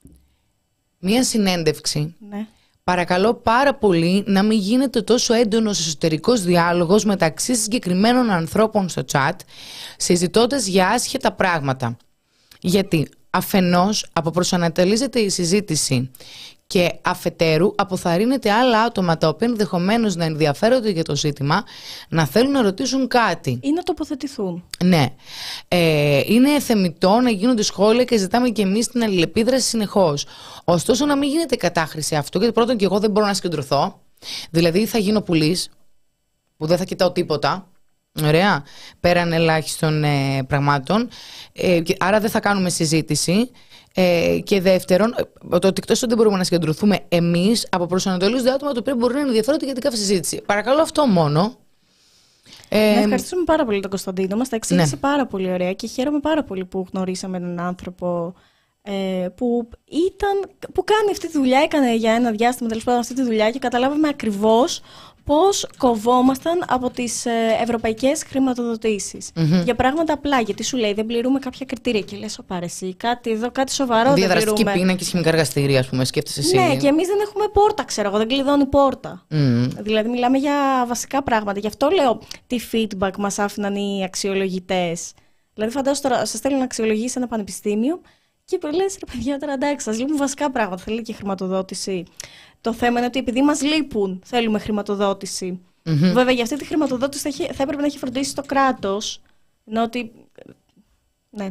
μία συνέντευξη, ναι. Παρακαλώ πάρα πολύ να μην γίνεται τόσο έντονος εσωτερικός διάλογος μεταξύ συγκεκριμένων ανθρώπων στο chat, συζητώντας για άσχετα πράγματα. Γιατί αφενός αποπροσανατολίζεται η συζήτηση και αφετέρου αποθαρρύνεται άλλα άτομα τα οποία ενδεχομένως να ενδιαφέρονται για το ζήτημα, να θέλουν να ρωτήσουν κάτι. Ή να τοποθετηθούν. Ναι. Ε, είναι θεμιτό να γίνονται σχόλια και ζητάμε και εμείς την αλληλεπίδραση συνεχώς. Ωστόσο, να μην γίνεται κατάχρηση αυτού, γιατί πρώτον και εγώ δεν μπορώ να συγκεντρωθώ. Δηλαδή, θα γίνω πουλής, που δεν θα κοιτάω τίποτα. Ωραία. Πέραν ελάχιστων ε, πραγμάτων. Ε, και, άρα δεν θα κάνουμε συζήτηση. Ε, και δεύτερον, το ότι εκτός ότι δεν μπορούμε να συγκεντρωθούμε εμείς, από προσανατολίζονται άτομα το οποίο μπορεί να ενδιαφέρονται για την κάθε συζήτηση. Παρακαλώ, αυτό μόνο. Ε, να ευχαριστούμε πάρα πολύ τον Κωνσταντίνο. Μας τα εξήγησε ναι. πάρα πολύ ωραία και χαίρομαι πάρα πολύ που γνωρίσαμε έναν άνθρωπο ε, που, ήταν, που κάνει αυτή τη δουλειά, έκανε για ένα διάστημα τέλος πάντων αυτή τη δουλειά και καταλάβαμε ακριβώς πώς κοβόμασταν από τις ε, ευρωπαϊκές χρηματοδοτήσεις. Mm-hmm. Για πράγματα απλά, γιατί σου λέει δεν πληρούμε κάποια κριτήρια και λες, πάρε εσύ, κάτι εδώ, κάτι σοβαρό δεν πληρούμε. Διαδραστική πίνακες, χημικά εργαστήρια, ας πούμε, σκέφτεσαι εσύ. Ναι, και εμείς δεν έχουμε πόρτα, ξέρω εγώ, δεν κλειδώνει πόρτα. Mm. Δηλαδή μιλάμε για βασικά πράγματα. Γι' αυτό λέω τι feedback μας άφηναν οι αξιολογητές. Δηλαδή φαντάζομαι τώρα, σας στέλνουν να αξιολογήσει ένα πανεπιστήμιο και λες, ρε παιδιά, τώρα εντάξει, σας λείπουν βασικά πράγματα, θέλει και χρηματοδότηση. Το θέμα είναι ότι επειδή μας λείπουν, θέλουμε χρηματοδότηση. Mm-hmm. Βέβαια, για αυτή τη χρηματοδότηση θα, έχει, θα έπρεπε να έχει φροντίσει το κράτος. Ενώ ότι. Ναι.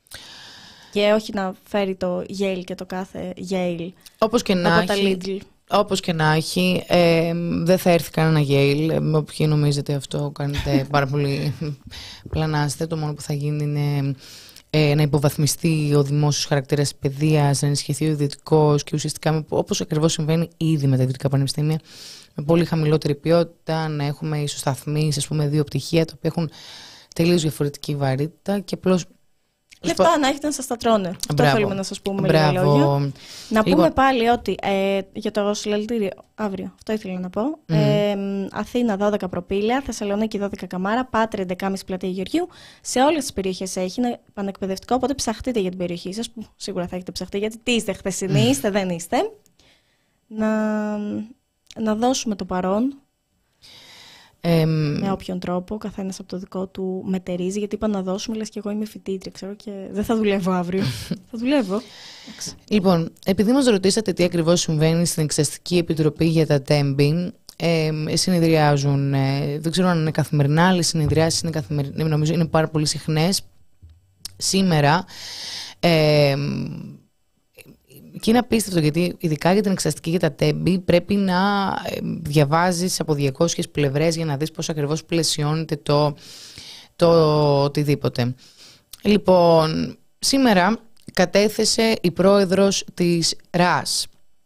Και όχι να φέρει το Yale και το κάθε Yale. Όπως και να έχει. Όπως και να έχει, ε, δεν θα έρθει κανένα Yale. Με όποιοι νομίζετε αυτό, κάνετε πάρα πολύ πλανάστε. Το μόνο που θα γίνει είναι ε, να υποβαθμιστεί ο δημόσιος χαρακτήρας της παιδείας, να ενισχυθεί ο ιδιωτικός και ουσιαστικά, όπως ακριβώς συμβαίνει ήδη με τα ιδιωτικά πανεπιστήμια, με πολύ χαμηλότερη ποιότητα, να έχουμε ισοσταθμίσεις, ας πούμε, δύο πτυχία, τα οποία έχουν τελείως διαφορετική βαρύτητα και απλώς. Λεφτά να έχετε να σας τα τρώνε. Αυτό θέλουμε να σας πούμε με λίγα λόγια. Να πούμε λοιπόν πάλι ότι ε, για το συλλαλητήριο αύριο, αυτό ήθελα να πω. Mm. Ε, Αθήνα δώδεκα προπήλαια, Θεσσαλονίκη δώδεκα Καμάρα, Πάτρη έντεκα και μισή Πλατεία Γεωργίου. Σε όλες τις περιοχές έχει, είναι πανεκπαιδευτικό, οπότε ψαχτείτε για την περιοχή σας, που σίγουρα θα έχετε ψαχτεί, γιατί τι είστε χθεσινοί, είστε, δεν είστε. Να, να δώσουμε το παρόν. Ε, με όποιον τρόπο, ο καθένας από το δικό του μετερίζει, γιατί είπα να δώσουμε, λες και εγώ είμαι φοιτήτρια, ξέρω, και δεν θα δουλεύω αύριο. Θα δουλεύω. Λοιπόν, επειδή μας ρωτήσατε τι ακριβώς συμβαίνει στην Εξεταστική Επιτροπή για τα τέμπη, ε, συνεδριάζουν, ε, δεν ξέρω αν είναι καθημερινά, αλλά οι συνεδριάσεις είναι καθημερινές, νομίζω είναι πάρα πολύ συχνές. Σήμερα, ε, και είναι απίστευτο, γιατί ειδικά για την εξεταστική για τα τέμπη πρέπει να διαβάζεις από διακόσιες πλευρές για να δεις πώς ακριβώς πλαισιώνεται το, το οτιδήποτε. Λοιπόν, σήμερα κατέθεσε η πρόεδρος της ΡΑΣ.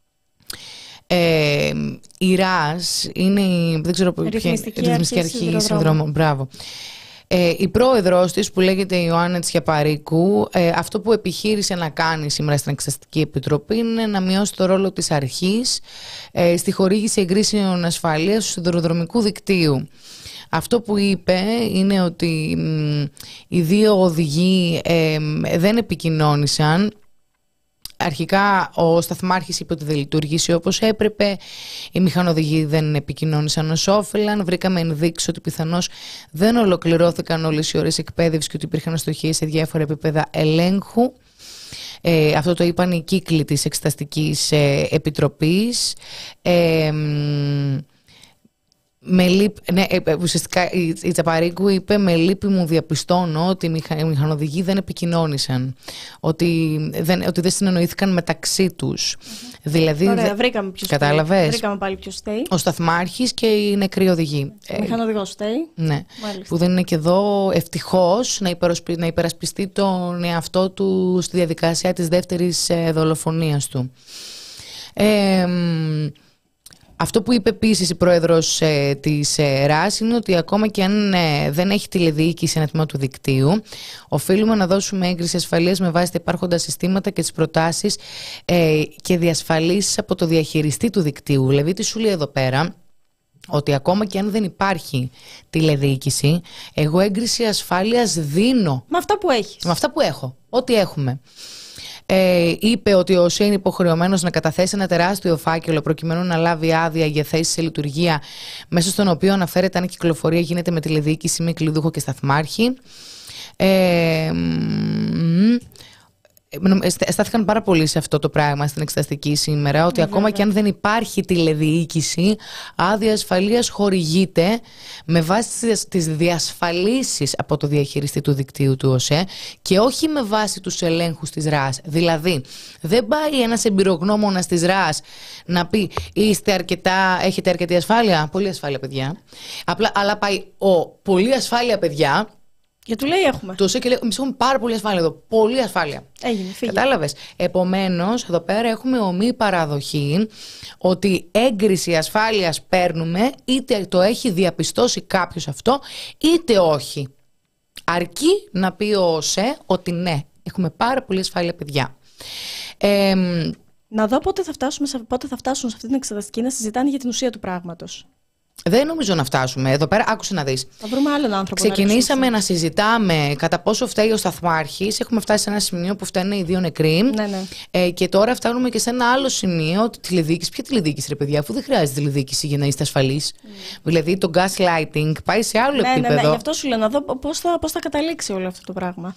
Ε, η ΡΑΣ είναι η, δεν ξέρω, Ρυθμιστική, ποια, Αρχή, Αρχή Συνδρόμων. Μπράβο. Ε, η πρόεδρος της, που λέγεται Ιωάννα Τσιαπαρίκου, ε, αυτό που επιχείρησε να κάνει σήμερα στην Εξεταστική Επιτροπή είναι να μειώσει το ρόλο της αρχής ε, στη χορήγηση εγκρίσεων ασφαλείας του σιδηροδρομικού δικτύου. Αυτό που είπε είναι ότι μ, οι δύο οδηγοί ε, δεν επικοινώνησαν. Αρχικά ο σταθμάρχης είπε ότι δεν λειτουργήσε όπως έπρεπε, οι μηχανοδηγοί δεν επικοινώνησαν ως όφελαν, βρήκαμε ενδείξεις ότι πιθανώς δεν ολοκληρώθηκαν όλες οι ώρες εκπαίδευσης και ότι υπήρχαν αστοχίες σε διάφορα επίπεδα ελέγχου. Ε, αυτό το είπαν οι κύκλοι της Εξεταστικής ε, Επιτροπής. Ε, Με λύπ, ναι, ουσιαστικά η, η Τσαπαρίκου είπε: με λύπη μου διαπιστώνω ότι οι, μηχα, οι μηχανοδηγοί δεν επικοινώνησαν, ότι δεν, ότι δεν συνεννοήθηκαν μεταξύ τους. Mm-hmm. Δηλαδή, Ωραία, βρήκαμε ποιος κατάλαβες. Βρήκαμε πάλι ποιος φταίει. Ο σταθμάρχης και οι νεκροί οδηγοί. Ο μηχανοδηγός φταίει. Ναι, μάλιστα. Που δεν είναι και εδώ ευτυχώς να, υπερασπι, να υπερασπιστεί τον εαυτό του στη διαδικασία της δεύτερης ε, δολοφονίας του. Ε, Αυτό που είπε επίσης η πρόεδρος ε, της ε, ΡΑΣ είναι ότι ακόμα και αν ε, δεν έχει τηλεδιοίκηση ένα τμήμα του δικτύου, οφείλουμε να δώσουμε έγκριση ασφαλείας με βάση τα υπάρχοντα συστήματα και τις προτάσεις ε, και διασφαλίσεις από το διαχειριστή του δικτύου. Δηλαδή, τι σου λέει εδώ πέρα, ότι ακόμα και αν δεν υπάρχει τηλεδιοίκηση, εγώ έγκριση ασφάλειας δίνω. Με αυτά που έχεις. Με αυτά που έχω. Ό,τι έχουμε. Ε, είπε ότι ο ΟΣΕ είναι υποχρεωμένος να καταθέσει ένα τεράστιο φάκελο προκειμένου να λάβει άδεια για θέση σε λειτουργία, μέσα στον οποίο αναφέρεται αν η κυκλοφορία γίνεται με τηλεδιοίκηση, με κλειδούχο και σταθμάρχη. Ε, Στάθηκαν πάρα πολύ σε αυτό το πράγμα στην εξεταστική σήμερα, ότι ακόμα και αν δεν υπάρχει τηλεδιοίκηση, άδεια ασφαλείας χορηγείται με βάση τις διασφαλίσεις από το διαχειριστή του δικτύου του ΟΣΕ και όχι με βάση τους ελέγχους της ΡΑΣ. Δηλαδή, δεν πάει ένας εμπειρογνώμονας της ΡΑΣ να πει: είστε αρκετά, έχετε αρκετή ασφάλεια? Πολύ ασφάλεια, παιδιά. Απλά, αλλά πάει ο πολύ ασφάλεια, παιδιά. Για του λέει έχουμε. Το ΟΣΕ και λέει: εμείς έχουμε πάρα πολύ ασφάλεια εδώ. Πολύ ασφάλεια. Έγινε, φύγε. Κατάλαβες. Επομένως, εδώ πέρα έχουμε ομή παραδοχή ότι έγκριση ασφάλειας παίρνουμε, είτε το έχει διαπιστώσει κάποιος αυτό, είτε όχι. Αρκεί να πει ο ΟΣΕ ότι ναι, έχουμε πάρα πολύ ασφάλεια, παιδιά. Ε, να δω πότε θα, φτάσουμε, πότε θα φτάσουν σε αυτή την εξεταστική να συζητάνε για την ουσία του πράγματος. Δεν νομίζω να φτάσουμε. Εδώ πέρα, άκουσε να δεις. Θα βρούμε άλλον άνθρωπο. Ξεκινήσαμε να, να συζητάμε κατά πόσο φταίει ο σταθμάρχης. Έχουμε φτάσει σε ένα σημείο που φταίνε οι δύο νεκροί. Ναι, ναι. Ε, και τώρα φτάνουμε και σε ένα άλλο σημείο. Ότι τηλεδιοίκηση. Ποια τηλεδιοίκηση, ρε παιδιά, αφού δεν χρειάζεται τηλεδιοίκηση για να είστε ασφαλείς. Mm. Δηλαδή το gaslighting πάει σε άλλο ναι, επίπεδο. Ναι, ναι, γι' αυτό σου λέω να δω πώς θα, πώς θα καταλήξει όλο αυτό το πράγμα.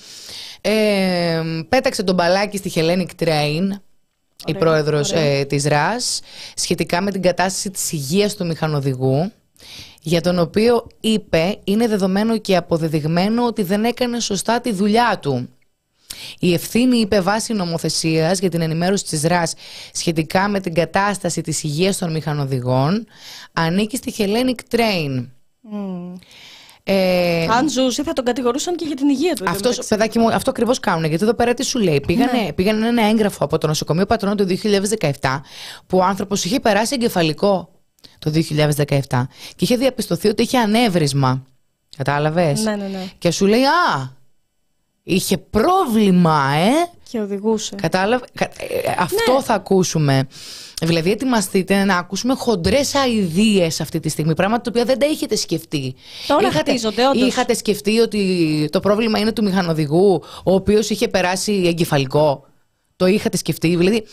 Ε, πέταξε τον μπαλάκι στη Hellenic Train. Η πρόεδρος ε, της ΡΑΣ, σχετικά με την κατάσταση της υγείας του μηχανοδηγού, για τον οποίο είπε είναι δεδομένο και αποδεδειγμένο ότι δεν έκανε σωστά τη δουλειά του. Η ευθύνη, είπε, βάσει νομοθεσίας για την ενημέρωση της ΡΑΣ σχετικά με την κατάσταση της υγείας των μηχανοδηγών ανήκει στη Hellenic Train. Mm. Ε, Αν ζούσε θα τον κατηγορούσαν και για την υγεία του. Αυτός, παιδάκι μου, αυτό ακριβώς κάνουν. Γιατί εδώ πέρα τι σου λέει. Πήγανε, ναι. πήγανε ένα έγγραφο από το νοσοκομείο Πατρών το δύο χιλιάδες δεκαεπτά που ο άνθρωπος είχε περάσει εγκεφαλικό το δύο χιλιάδες δεκαεπτά και είχε διαπιστωθεί ότι είχε ανέβρισμα. Κατάλαβες? Ναι, ναι, ναι. Και σου λέει: α, είχε πρόβλημα, ε! Και οδηγούσε. Κατάλαβε. Αυτό ναι. θα ακούσουμε. Δηλαδή, ετοιμαστείτε να ακούσουμε χοντρές αηδίες αυτή τη στιγμή. Πράγματα τα οποία δεν τα είχατε σκεφτεί. Τώρα είχατε, χτίζονται, όντως. Είχατε σκεφτεί ότι το πρόβλημα είναι του μηχανοδηγού, ο οποίος είχε περάσει εγκεφαλικό. Το είχατε σκεφτεί. Δηλαδή,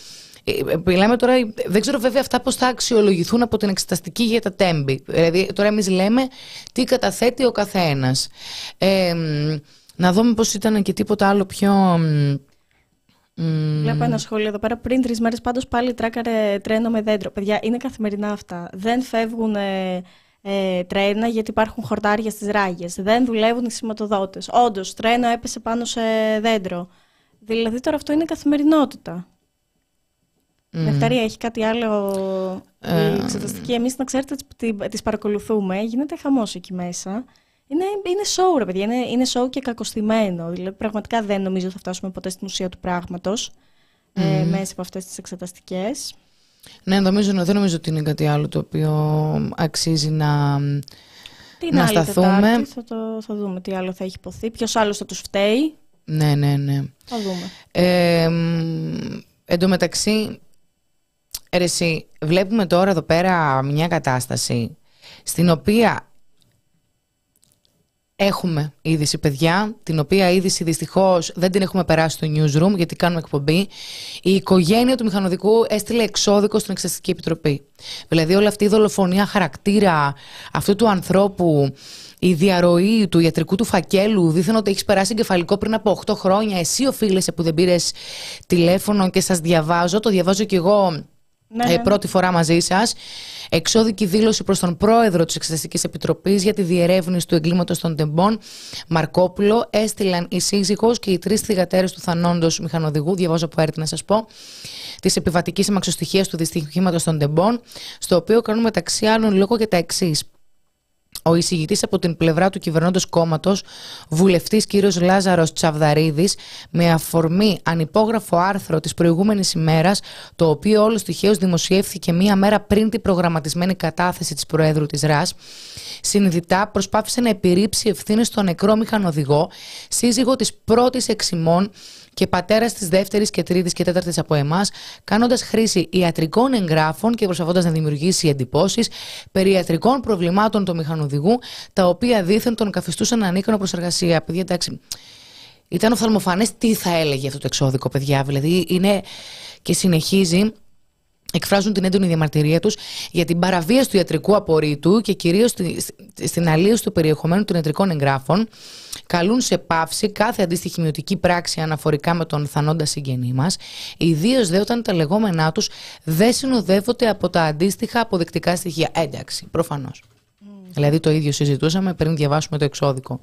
Μιλάμε τώρα, δεν ξέρω βέβαια αυτά πώς θα αξιολογηθούν από την εξεταστική για τα τέμπη. Δηλαδή, τώρα εμείς λέμε τι καταθέτει ο καθένας. Ε, να δούμε πώς ήταν και τίποτα άλλο πιο. Βλέπω ένα σχόλιο εδώ πέρα. Πριν τρεις μέρες πάντως πάλι τράκαρε τρένο με δέντρο. Παιδιά, είναι καθημερινά αυτά. Δεν φεύγουν ε, ε, τρένα γιατί υπάρχουν χορτάρια στις ράγες. Δεν δουλεύουν οι σηματοδότες. Όντως, τρένο έπεσε πάνω σε δέντρο. Δηλαδή τώρα αυτό είναι καθημερινότητα. Mm. Νεκταρία, έχει κάτι άλλο η εξεταστική? Εμείς, να ξέρετε, τις παρακολουθούμε. Γίνεται χαμός εκεί μέσα. Είναι, είναι show, ρε παιδιά. Είναι, είναι show και κακοστημένο. Δηλαδή, πραγματικά δεν νομίζω θα φτάσουμε ποτέ στην ουσία του πράγματος mm. ε, μέσα από αυτές τις εξεταστικές. Ναι, νομίζω, δεν νομίζω ότι είναι κάτι άλλο το οποίο αξίζει να, την να άλλη σταθούμε. Τετάρτη θα, το, θα δούμε τι άλλο θα έχει υποθεί. Ποιος άλλος θα τους φταίει. Ναι, ναι, ναι. Θα δούμε. Ε, εν τω μεταξύ, ρε εσύ, βλέπουμε τώρα εδώ πέρα μια κατάσταση στην οποία έχουμε είδηση, παιδιά, την οποία είδηση δυστυχώς δεν την έχουμε περάσει στο newsroom γιατί κάνουμε εκπομπή. Η οικογένεια του μηχανοδικού έστειλε εξώδικο στην Εξεταστική Επιτροπή. Δηλαδή όλη αυτή η δολοφονία χαρακτήρα αυτού του ανθρώπου, η διαρροή του ιατρικού του φακέλου, δήθεν ότι έχεις περάσει εγκεφαλικό πριν από οκτώ χρόνια, εσύ οφείλεσαι που δεν πήρες τηλέφωνο και σας διαβάζω, το διαβάζω κι εγώ. Ναι, ναι. Ε, πρώτη φορά μαζί σας. Εξώδικη δήλωση προς τον πρόεδρο της Εξεταστικής Επιτροπής για τη διερεύνηση του εγκλήματος των τεμπών Μαρκόπουλο έστειλαν η σύζυγος και οι τρεις θυγατέρες του θανόντος μηχανοδηγού, διαβάζω από έρτη να σας πω, της επιβατικής αμαξοστοιχείας του δυστυχήματος των τεμπών, στο οποίο κάνουν μεταξύ άλλων λόγο για τα εξής. Ο εισηγητής από την πλευρά του κυβερνώντος κόμματος, βουλευτής κ. Λάζαρος Τσαβδαρίδης, με αφορμή ανυπόγραφο άρθρο της προηγούμενης ημέρας, το οποίο όλος τυχαίως δημοσιεύθηκε μία μέρα πριν την προγραμματισμένη κατάθεση της Προέδρου της ΡΑΣ, συνειδητά προσπάθησε να επιρρύψει ευθύνες στον νεκρό μηχανοδηγό, σύζυγο της πρώτης εξημών και πατέρας της δεύτερης και τρίτης και τέταρτης από εμάς, κάνοντας χρήση ιατρικών εγγράφων και προσπαθώντας να δημιουργήσει εντυπώσεις περί ιατρικών προβλημάτων του μηχανοδηγού, τα οποία δήθεν τον καθιστούσαν ανίκανο προς εργασία. Παιδιά, εντάξει, ήταν οφθαλμοφανές τι θα έλεγε αυτό το εξώδικο, παιδιά. Δηλαδή, είναι και συνεχίζει. Εκφράζουν την έντονη διαμαρτυρία τους για την παραβίαση του ιατρικού απορρίτου και κυρίως στην αλλίωση του περιεχομένου των ιατρικών εγγράφων. Καλούν σε πάυση κάθε αντίστοιχη μειωτική πράξη αναφορικά με τον θανόντα συγγενή μας, ιδίως δε όταν τα λεγόμενά τους δεν συνοδεύονται από τα αντίστοιχα αποδεικτικά στοιχεία. Ε, εντάξει, προφανώς. Mm. Δηλαδή το ίδιο συζητούσαμε πριν διαβάσουμε το εξώδικο.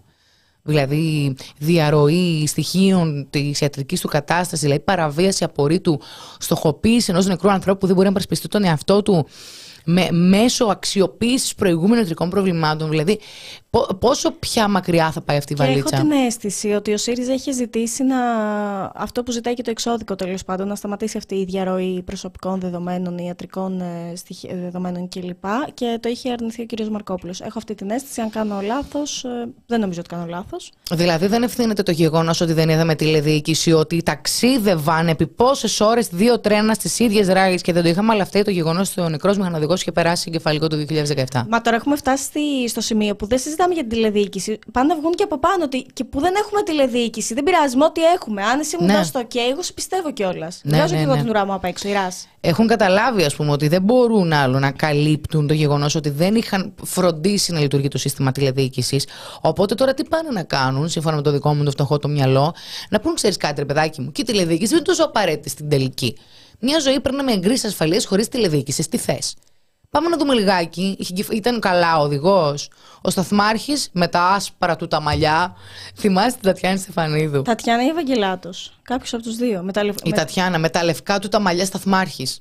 Δηλαδή διαρροή στοιχείων της ιατρικής του κατάστασης, δηλαδή παραβίαση απορρίτου, στοχοποίηση ενός νεκρού ανθρώπου που δεν μπορεί να περισπιστεί τον εαυτό του με, μέσω αξιοποίησης προηγούμενων ιατρικών προβλημάτων. Δηλαδή πόσο πια μακριά θα πάει αυτή η βαλίτσα. Και έχω την αίσθηση ότι ο ΣΥΡΙΖΑ έχει ζητήσει να, αυτό που ζητάει και το εξώδικο τέλος πάντων, να σταματήσει αυτή η διαρροή προσωπικών δεδομένων, ιατρικών δεδομένων κλπ. Και το είχε αρνηθεί ο κ. Μαρκόπουλος. Έχω αυτή την αίσθηση. Αν κάνω λάθος, δεν νομίζω ότι κάνω λάθος. Δηλαδή δεν ευθύνεται το γεγονός ότι δεν είδαμε τηλεδιοίκηση, ότι ταξίδευαν επί πόσες ώρες δύο τρένα στις ίδιες ράγες και δεν το είχαμε, αλλά φταίει το γεγονός ότι ο νεκρός μηχανοδηγός είχε περάσει εγκεφαλικό το δύο χιλιάδες δεκαεπτά. Μα τώρα έχουμε φτάσει στο σημείο που δεν συζητάμε για την τηλεδιοίκηση. Πάνε να βγουν και από πάνω ότι και που δεν έχουμε τηλεδιοίκηση. Δεν πειράζει, με ό,τι έχουμε. Αν εσύ μου ναι. δώσει το OK, εγώ σε πιστεύω κιόλας. Ναι, Βγάζω ναι, και εγώ ναι. την ουρά μου απ' έξω, η ΡΑΣ. Έχουν καταλάβει, ας πούμε, ότι δεν μπορούν άλλο να καλύπτουν το γεγονός ότι δεν είχαν φροντίσει να λειτουργεί το σύστημα τηλεδιοίκησης. Οπότε τώρα τι πάνε να κάνουν, σύμφωνα με το δικό μου το φτωχό το μυαλό, να πούν, ξέρεις κάτι, ρε παιδάκι μου, και η τηλεδιοίκηση δεν είναι τόσο απαραίτητη στην τελική. Μια ζωή περνάμε εγκρίσεις ασφαλείας χωρίς τηλεδιοίκηση. Τι θες. Πάμε να δούμε λιγάκι. Ήταν καλά ο οδηγός. Ο σταθμάρχης με τα άσπρα του τα μαλλιά. Θυμάσαι την Τατιάνα Στεφανίδου. Τατιάνα ή Ευαγγελάτος. Κάποιος από τους δύο. Με τα λευ... Η με... Τατιάνα με τα λευκά του τα μαλλιά σταθμάρχης.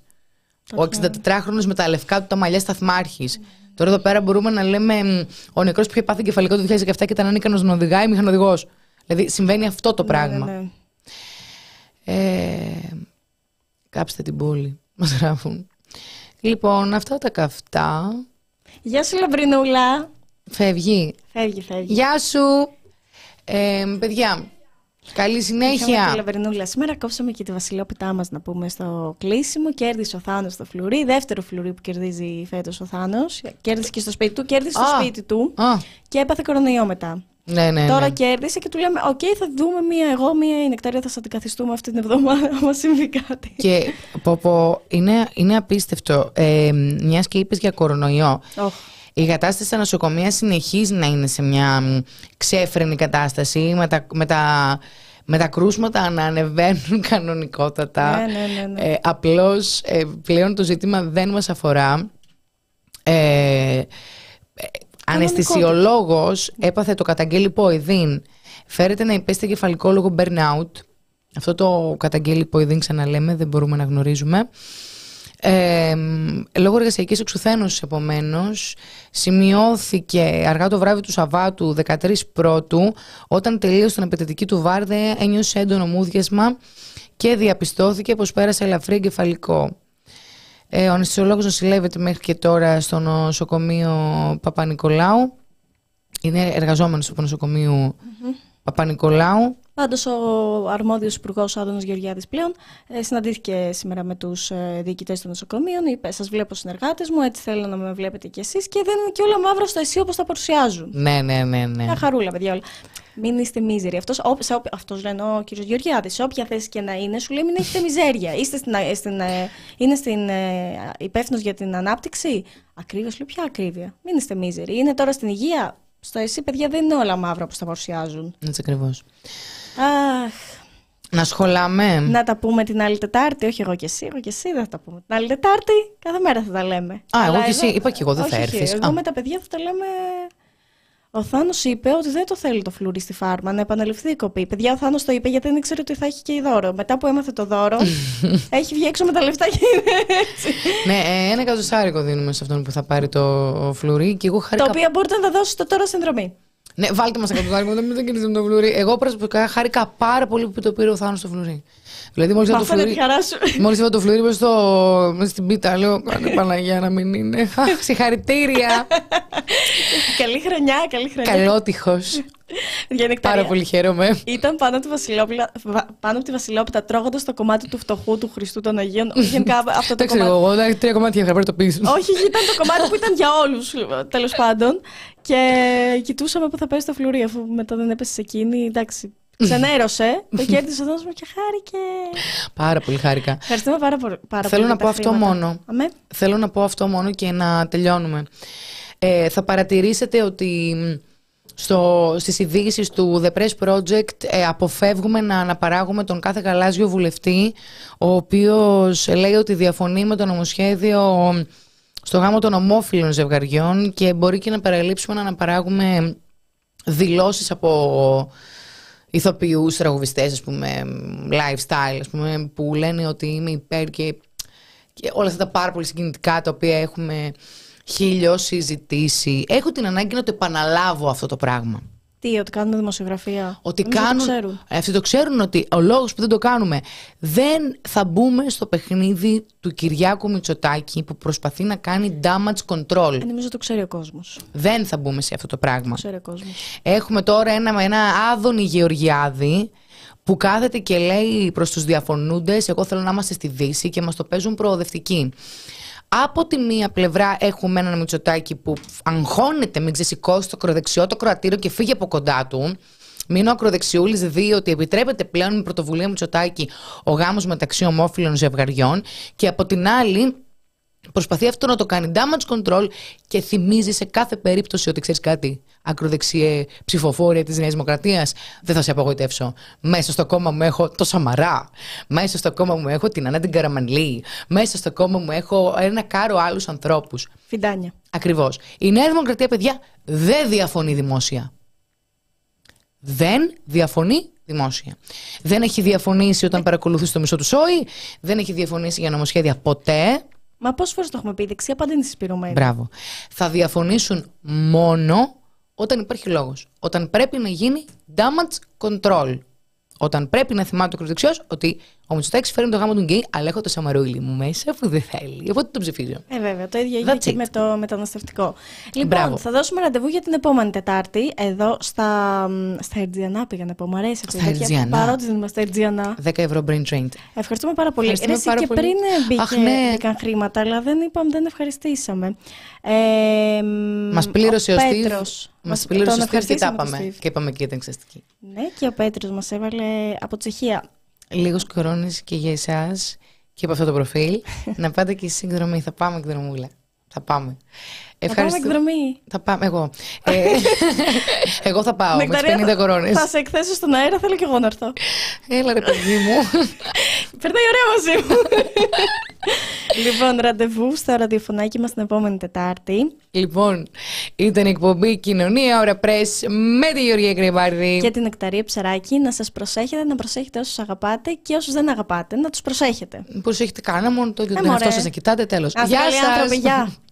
Ο εξηντατετράχρονος με τα λευκά του τα μαλλιά σταθμάρχης. Mm. Τώρα εδώ πέρα μπορούμε να λέμε ο νεκρός που είχε πάθει εγκεφαλικό το δύο χιλιάδες δεκαεπτά και ήταν ανίκανος να οδηγάει μηχανοδηγός. Δηλαδή συμβαίνει αυτό το πράγμα. Ναι, ναι, ναι. Ε... Κάψτε την πόλη. Μας γράφουν. Λοιπόν, αυτά τα καυτά. Γεια σου, Λαμπρινούλα. Φεύγει. Φεύγει, φεύγει. Γεια σου. Ε, παιδιά, καλή συνέχεια. Τη Λαμπρινούλα. Σήμερα κόψαμε και τη βασιλόπιτά μας, να πούμε, στο κλείσιμο. Κέρδισε ο Θάνος στο φλουρί. Δεύτερο φλουρί που κερδίζει φέτος ο Θάνος. Κέρδισε και στο σπίτι του. Κέρδισε στο ah. σπίτι του. Ah. Και έπαθε κορονοϊό μετά. Ναι, ναι, Τώρα ναι. κέρδισε και του λέμε: Οκ, okay, θα δούμε μία εγώ, μία η Νεκτάρια, θα σας αντικαθιστούμε αυτή την εβδομάδα, άμα συμβεί κάτι. Και πω, πω, είναι, είναι απίστευτο. Ε, μιας και είπες για κορονοϊό. Oh. Η κατάσταση στα νοσοκομεία συνεχίζει να είναι σε μια ξέφρενη κατάσταση, με τα, με τα, με τα κρούσματα να ανεβαίνουν κανονικότατα. Ναι, ναι, ναι, ναι. Ε, απλώς ε, πλέον το ζήτημα δεν μας αφορά. Ε, ε, αναισθησιολόγος έπαθε το καταγγέλει Ποειδίν. Φέρεται να υπέστη κεφαλικόλογο burnout. Αυτό το καταγγέλει Ποειδίν, ξαναλέμε, δεν μπορούμε να γνωρίζουμε. Ε, λόγω εργασιακής εξουθένωσης, επομένως, σημειώθηκε αργά το βράδυ του Σαββάτου δεκατρείς Πρώτου, όταν τελείωσε την απαιτητική του βάρδια, ένιωσε έντονο μούδιασμα και διαπιστώθηκε πως πέρασε ελαφρύ εγκεφαλικό. Ε, ο αναισθησιολόγος νοσηλεύεται μέχρι και τώρα στο νοσοκομείο Παπα-Νικολάου. Είναι εργαζόμενος στο νοσοκομείο mm-hmm. Παπα-Νικολάου. Πάντως ο αρμόδιος υπουργός Άδωνος Γεωργιάδης πλέον ε, συναντήθηκε σήμερα με τους ε, διοικητές των νοσοκομείων. Είπε: Σας βλέπω συνεργάτες μου, έτσι θέλω να με βλέπετε κι εσείς. Και δεν είναι και όλα μαύρα στο εσύ όπως τα παρουσιάζουν. Ναι, ναι, ναι, ναι. Μια χαρούλα, παιδιά, όλα. Μην είστε μίζεροι. Αυτός, ό, σε, αυτός λένε ο κύριος Γεωργιάδης. Σε όποια θέση και να είναι, σου λέει: Μην έχετε μιζέρια. Είστε στην, στην, είναι στην, ε, υπεύθυνος για την ανάπτυξη. Ακρίβεια, σου λέει: Ποια ακρίβεια. Μην είστε μίζεροι. Είναι τώρα στην υγεία. Στο εσύ, παιδιά, δεν είναι όλα μαύρα όπως τα παρουσιάζουν. Έτσι ακριβώς. Αχ. Να σχολάμε. Να τα πούμε την άλλη Τετάρτη. Όχι εγώ και εσύ, εγώ και εσύ δεν θα τα πούμε. Την άλλη Τετάρτη, κάθε μέρα θα τα λέμε. Α, αλλά εγώ και εδώ... εσύ. Είπα και εγώ δεν θα έρθεις. Εγώ Α. με τα παιδιά θα τα λέμε. Ο Θάνος είπε ότι δεν το θέλει το φλουρί στη φάρμα, να επαναληφθεί η κοπή. Παιδιά, ο Θάνος το είπε γιατί δεν ήξερε ότι θα έχει και η δώρο. Μετά που έμαθε το δώρο, έχει βγει έξω με τα λεφτά και είναι έτσι. Ναι, ένα εκατοστάρικο δίνουμε σε αυτόν που θα πάρει το φλουρί και εγώ χάρηκα. Το οποίο μπορείτε να τα δώσετε τώρα συνδρομή. Ναι, βάλτε μας εκατοστάρικο, δεν μην κερδίσουμε το φλουρί. Εγώ προσωπικά χάρηκα πάρα πολύ που το πήρε ο Θάνος το φλουρί. Δηλαδή, μόλις είδα το φλουρί. Μόλις είδα το φλουρί μες, στο... μες στην πίτα, λέω: Κάνε Παναγία να μην είναι. Αχ, συγχαρητήρια. Καλή χρονιά, καλή χρονιά. Καλότυχος. Πάρα πολύ χαίρομαι. Ήταν πάνω από τη Βασιλόπουλα, πάνω από τη Βασιλόπιτα, τρώγοντας το κομμάτι του φτωχού του Χριστού των Αγίων. Γενικά αυτό το κομμάτι. Εγώ, εγώ, τρία κομμάτια είχα πάρει το πίσω. Όχι, ήταν το κομμάτι που ήταν για όλους, τέλος πάντων. Και κοιτούσαμε που θα πέσει το φλουρί, αφού μετά δεν έπεσε σε εκείνη. Εντάξει. Ξενέρωσε, το κέρδισε ο Θάνος μου και χάρηκε. Πάρα πολύ χάρηκα. Ευχαριστούμε πάρα, πάρα Θέλω πολύ. να πω αυτό χρήματα. μόνο. Αμέ. Θέλω να πω αυτό μόνο και να τελειώνουμε. Ε, θα παρατηρήσετε ότι στο, στις ειδήσεις του The Press Project ε, αποφεύγουμε να αναπαράγουμε τον κάθε γαλάζιο βουλευτή, ο οποίος λέει ότι διαφωνεί με το νομοσχέδιο στο γάμο των ομόφυλων ζευγαριών και μπορεί και να παραλείψουμε να αναπαράγουμε δηλώσεις από ηθοποιούς, τραγουδιστές, ας πούμε, lifestyle, ας πούμε, που λένε ότι είμαι υπέρ και, και όλα αυτά τα πάρα πολύ συγκινητικά τα οποία έχουμε χίλιος συζητήσει. Έχω την ανάγκη να το επαναλάβω αυτό το πράγμα. Τι, ότι κάνουν δημοσιογραφία. Ότι κάνουν, το ξέρουν. Αυτοί το ξέρουν ότι ο λόγος που δεν το κάνουμε, δεν θα μπούμε στο παιχνίδι του Κυριάκου Μητσοτάκη που προσπαθεί να κάνει damage control. Ε, νομίζω το ξέρει ο κόσμος. Δεν θα μπούμε σε αυτό το πράγμα. Το ξέρει ο κόσμος. Έχουμε τώρα ένα, ένα Άδωνη Γεωργιάδη που κάθεται και λέει προς τους διαφωνούντες: εγώ θέλω να είμαστε στη Δύση, και μας το παίζουν προοδευτικοί. Από τη μία πλευρά έχουμε έναν Μητσοτάκη που αγχώνεται μην ξεσηκώσει το ακροδεξιό το κροατήριο και φύγει από κοντά του. Μην ο ακροδεξιούλης δει ότι επιτρέπεται πλέον με πρωτοβουλία Μητσοτάκη ο γάμος μεταξύ ομόφυλων ζευγαριών, και από την άλλη προσπαθεί αυτό να το κάνει damage control και θυμίζει σε κάθε περίπτωση ότι ξέρεις κάτι, ακροδεξιέ ψηφοφόρια της Νέας Δημοκρατίας, δεν θα σε απογοητεύσω. Μέσα στο κόμμα μου έχω το Σαμαρά, μέσα στο κόμμα μου έχω την Ανά την Καραμανλή, μέσα στο κόμμα μου έχω ένα κάρο άλλους ανθρώπους. Φιντάνια. Ακριβώς. Η Νέα Δημοκρατία, παιδιά, δεν διαφωνεί δημόσια. Δεν διαφωνεί δημόσια. Δεν έχει διαφωνήσει όταν παρακολουθήσει το μισό του Σόι, δεν έχει διαφωνήσει για νομοσχέδια ποτέ. Μα πόσες φορές το έχουμε πει, δεξιά πάντα είναι συσπηρωμένη. Μπράβο. Θα διαφωνήσουν μόνο όταν υπάρχει λόγος. Όταν πρέπει να γίνει damage control. Όταν πρέπει να θυμάται ο ακροδεξιός ότι ο Μητσοτάκης φέρνει το γάμο του γκέι, αλλά έχω το Σαμαρούλι μου μέσα που δεν θέλει. Οπότε τον ψηφίζω. Ε, βέβαια. Το ίδιο έγινε και με το μεταναστευτικό. Λοιπόν, Μπράβο. θα δώσουμε ραντεβού για την επόμενη Τετάρτη εδώ στα, στα Ερτζιανά. Πήγα να πω, μου αρέσει αυτή η Ερτζιανά. Παρότι δεν είμαστε Ερτζιανά. δέκα ευρώ brain trained. Ευχαριστούμε πάρα πολύ. Ευχαριστούμε Εσύ πάρα και πολύ. πριν μπήκε, Αχ, ναι. μπήκαν χρήματα, αλλά δεν είπαμε, δεν ευχαριστήσαμε. Ε, Μας πλήρωσε ο, ο Πέτρος. Μας πλήρωσε ο Steve και τα είπαμε. Και είπαμε και για την εξαστική. Ναι, και ο Πέτρος μας έβαλε από Τσεχία. Λίγος κορώνης και για εσάς και από αυτό το προφίλ. Να πάτε και εσείς εκδρομή. Θα πάμε εκδρομούλα. Θα πάμε. Θα πάμε εκδρομή. Θα πάμε εγώ. ε, εγώ θα πάω με τις πενήντα κορώνες. Θα σε εκθέσω στον αέρα, θέλω και εγώ να έρθω. Έλα ρε παιδί μου. Περνάει ωραία μαζί μου. Λοιπόν, ραντεβού στο ραδιοφωνάκι μας την επόμενη Τετάρτη. Λοιπόν, ήταν η εκπομπή Κοινωνία Ώρα Πρες με τη Γεωργία Κρυμπάρδη Και την Νεκταρία Ψαράκη. Να σας προσέχετε, να προσέχετε όσους αγαπάτε και όσους δεν αγαπάτε, να τους προσέχετε. Προσέχετε κανένα, μόνο το ίδιο τον εαυτό σας να κοιτάτε, τέλος. Γεια σας. Γεια.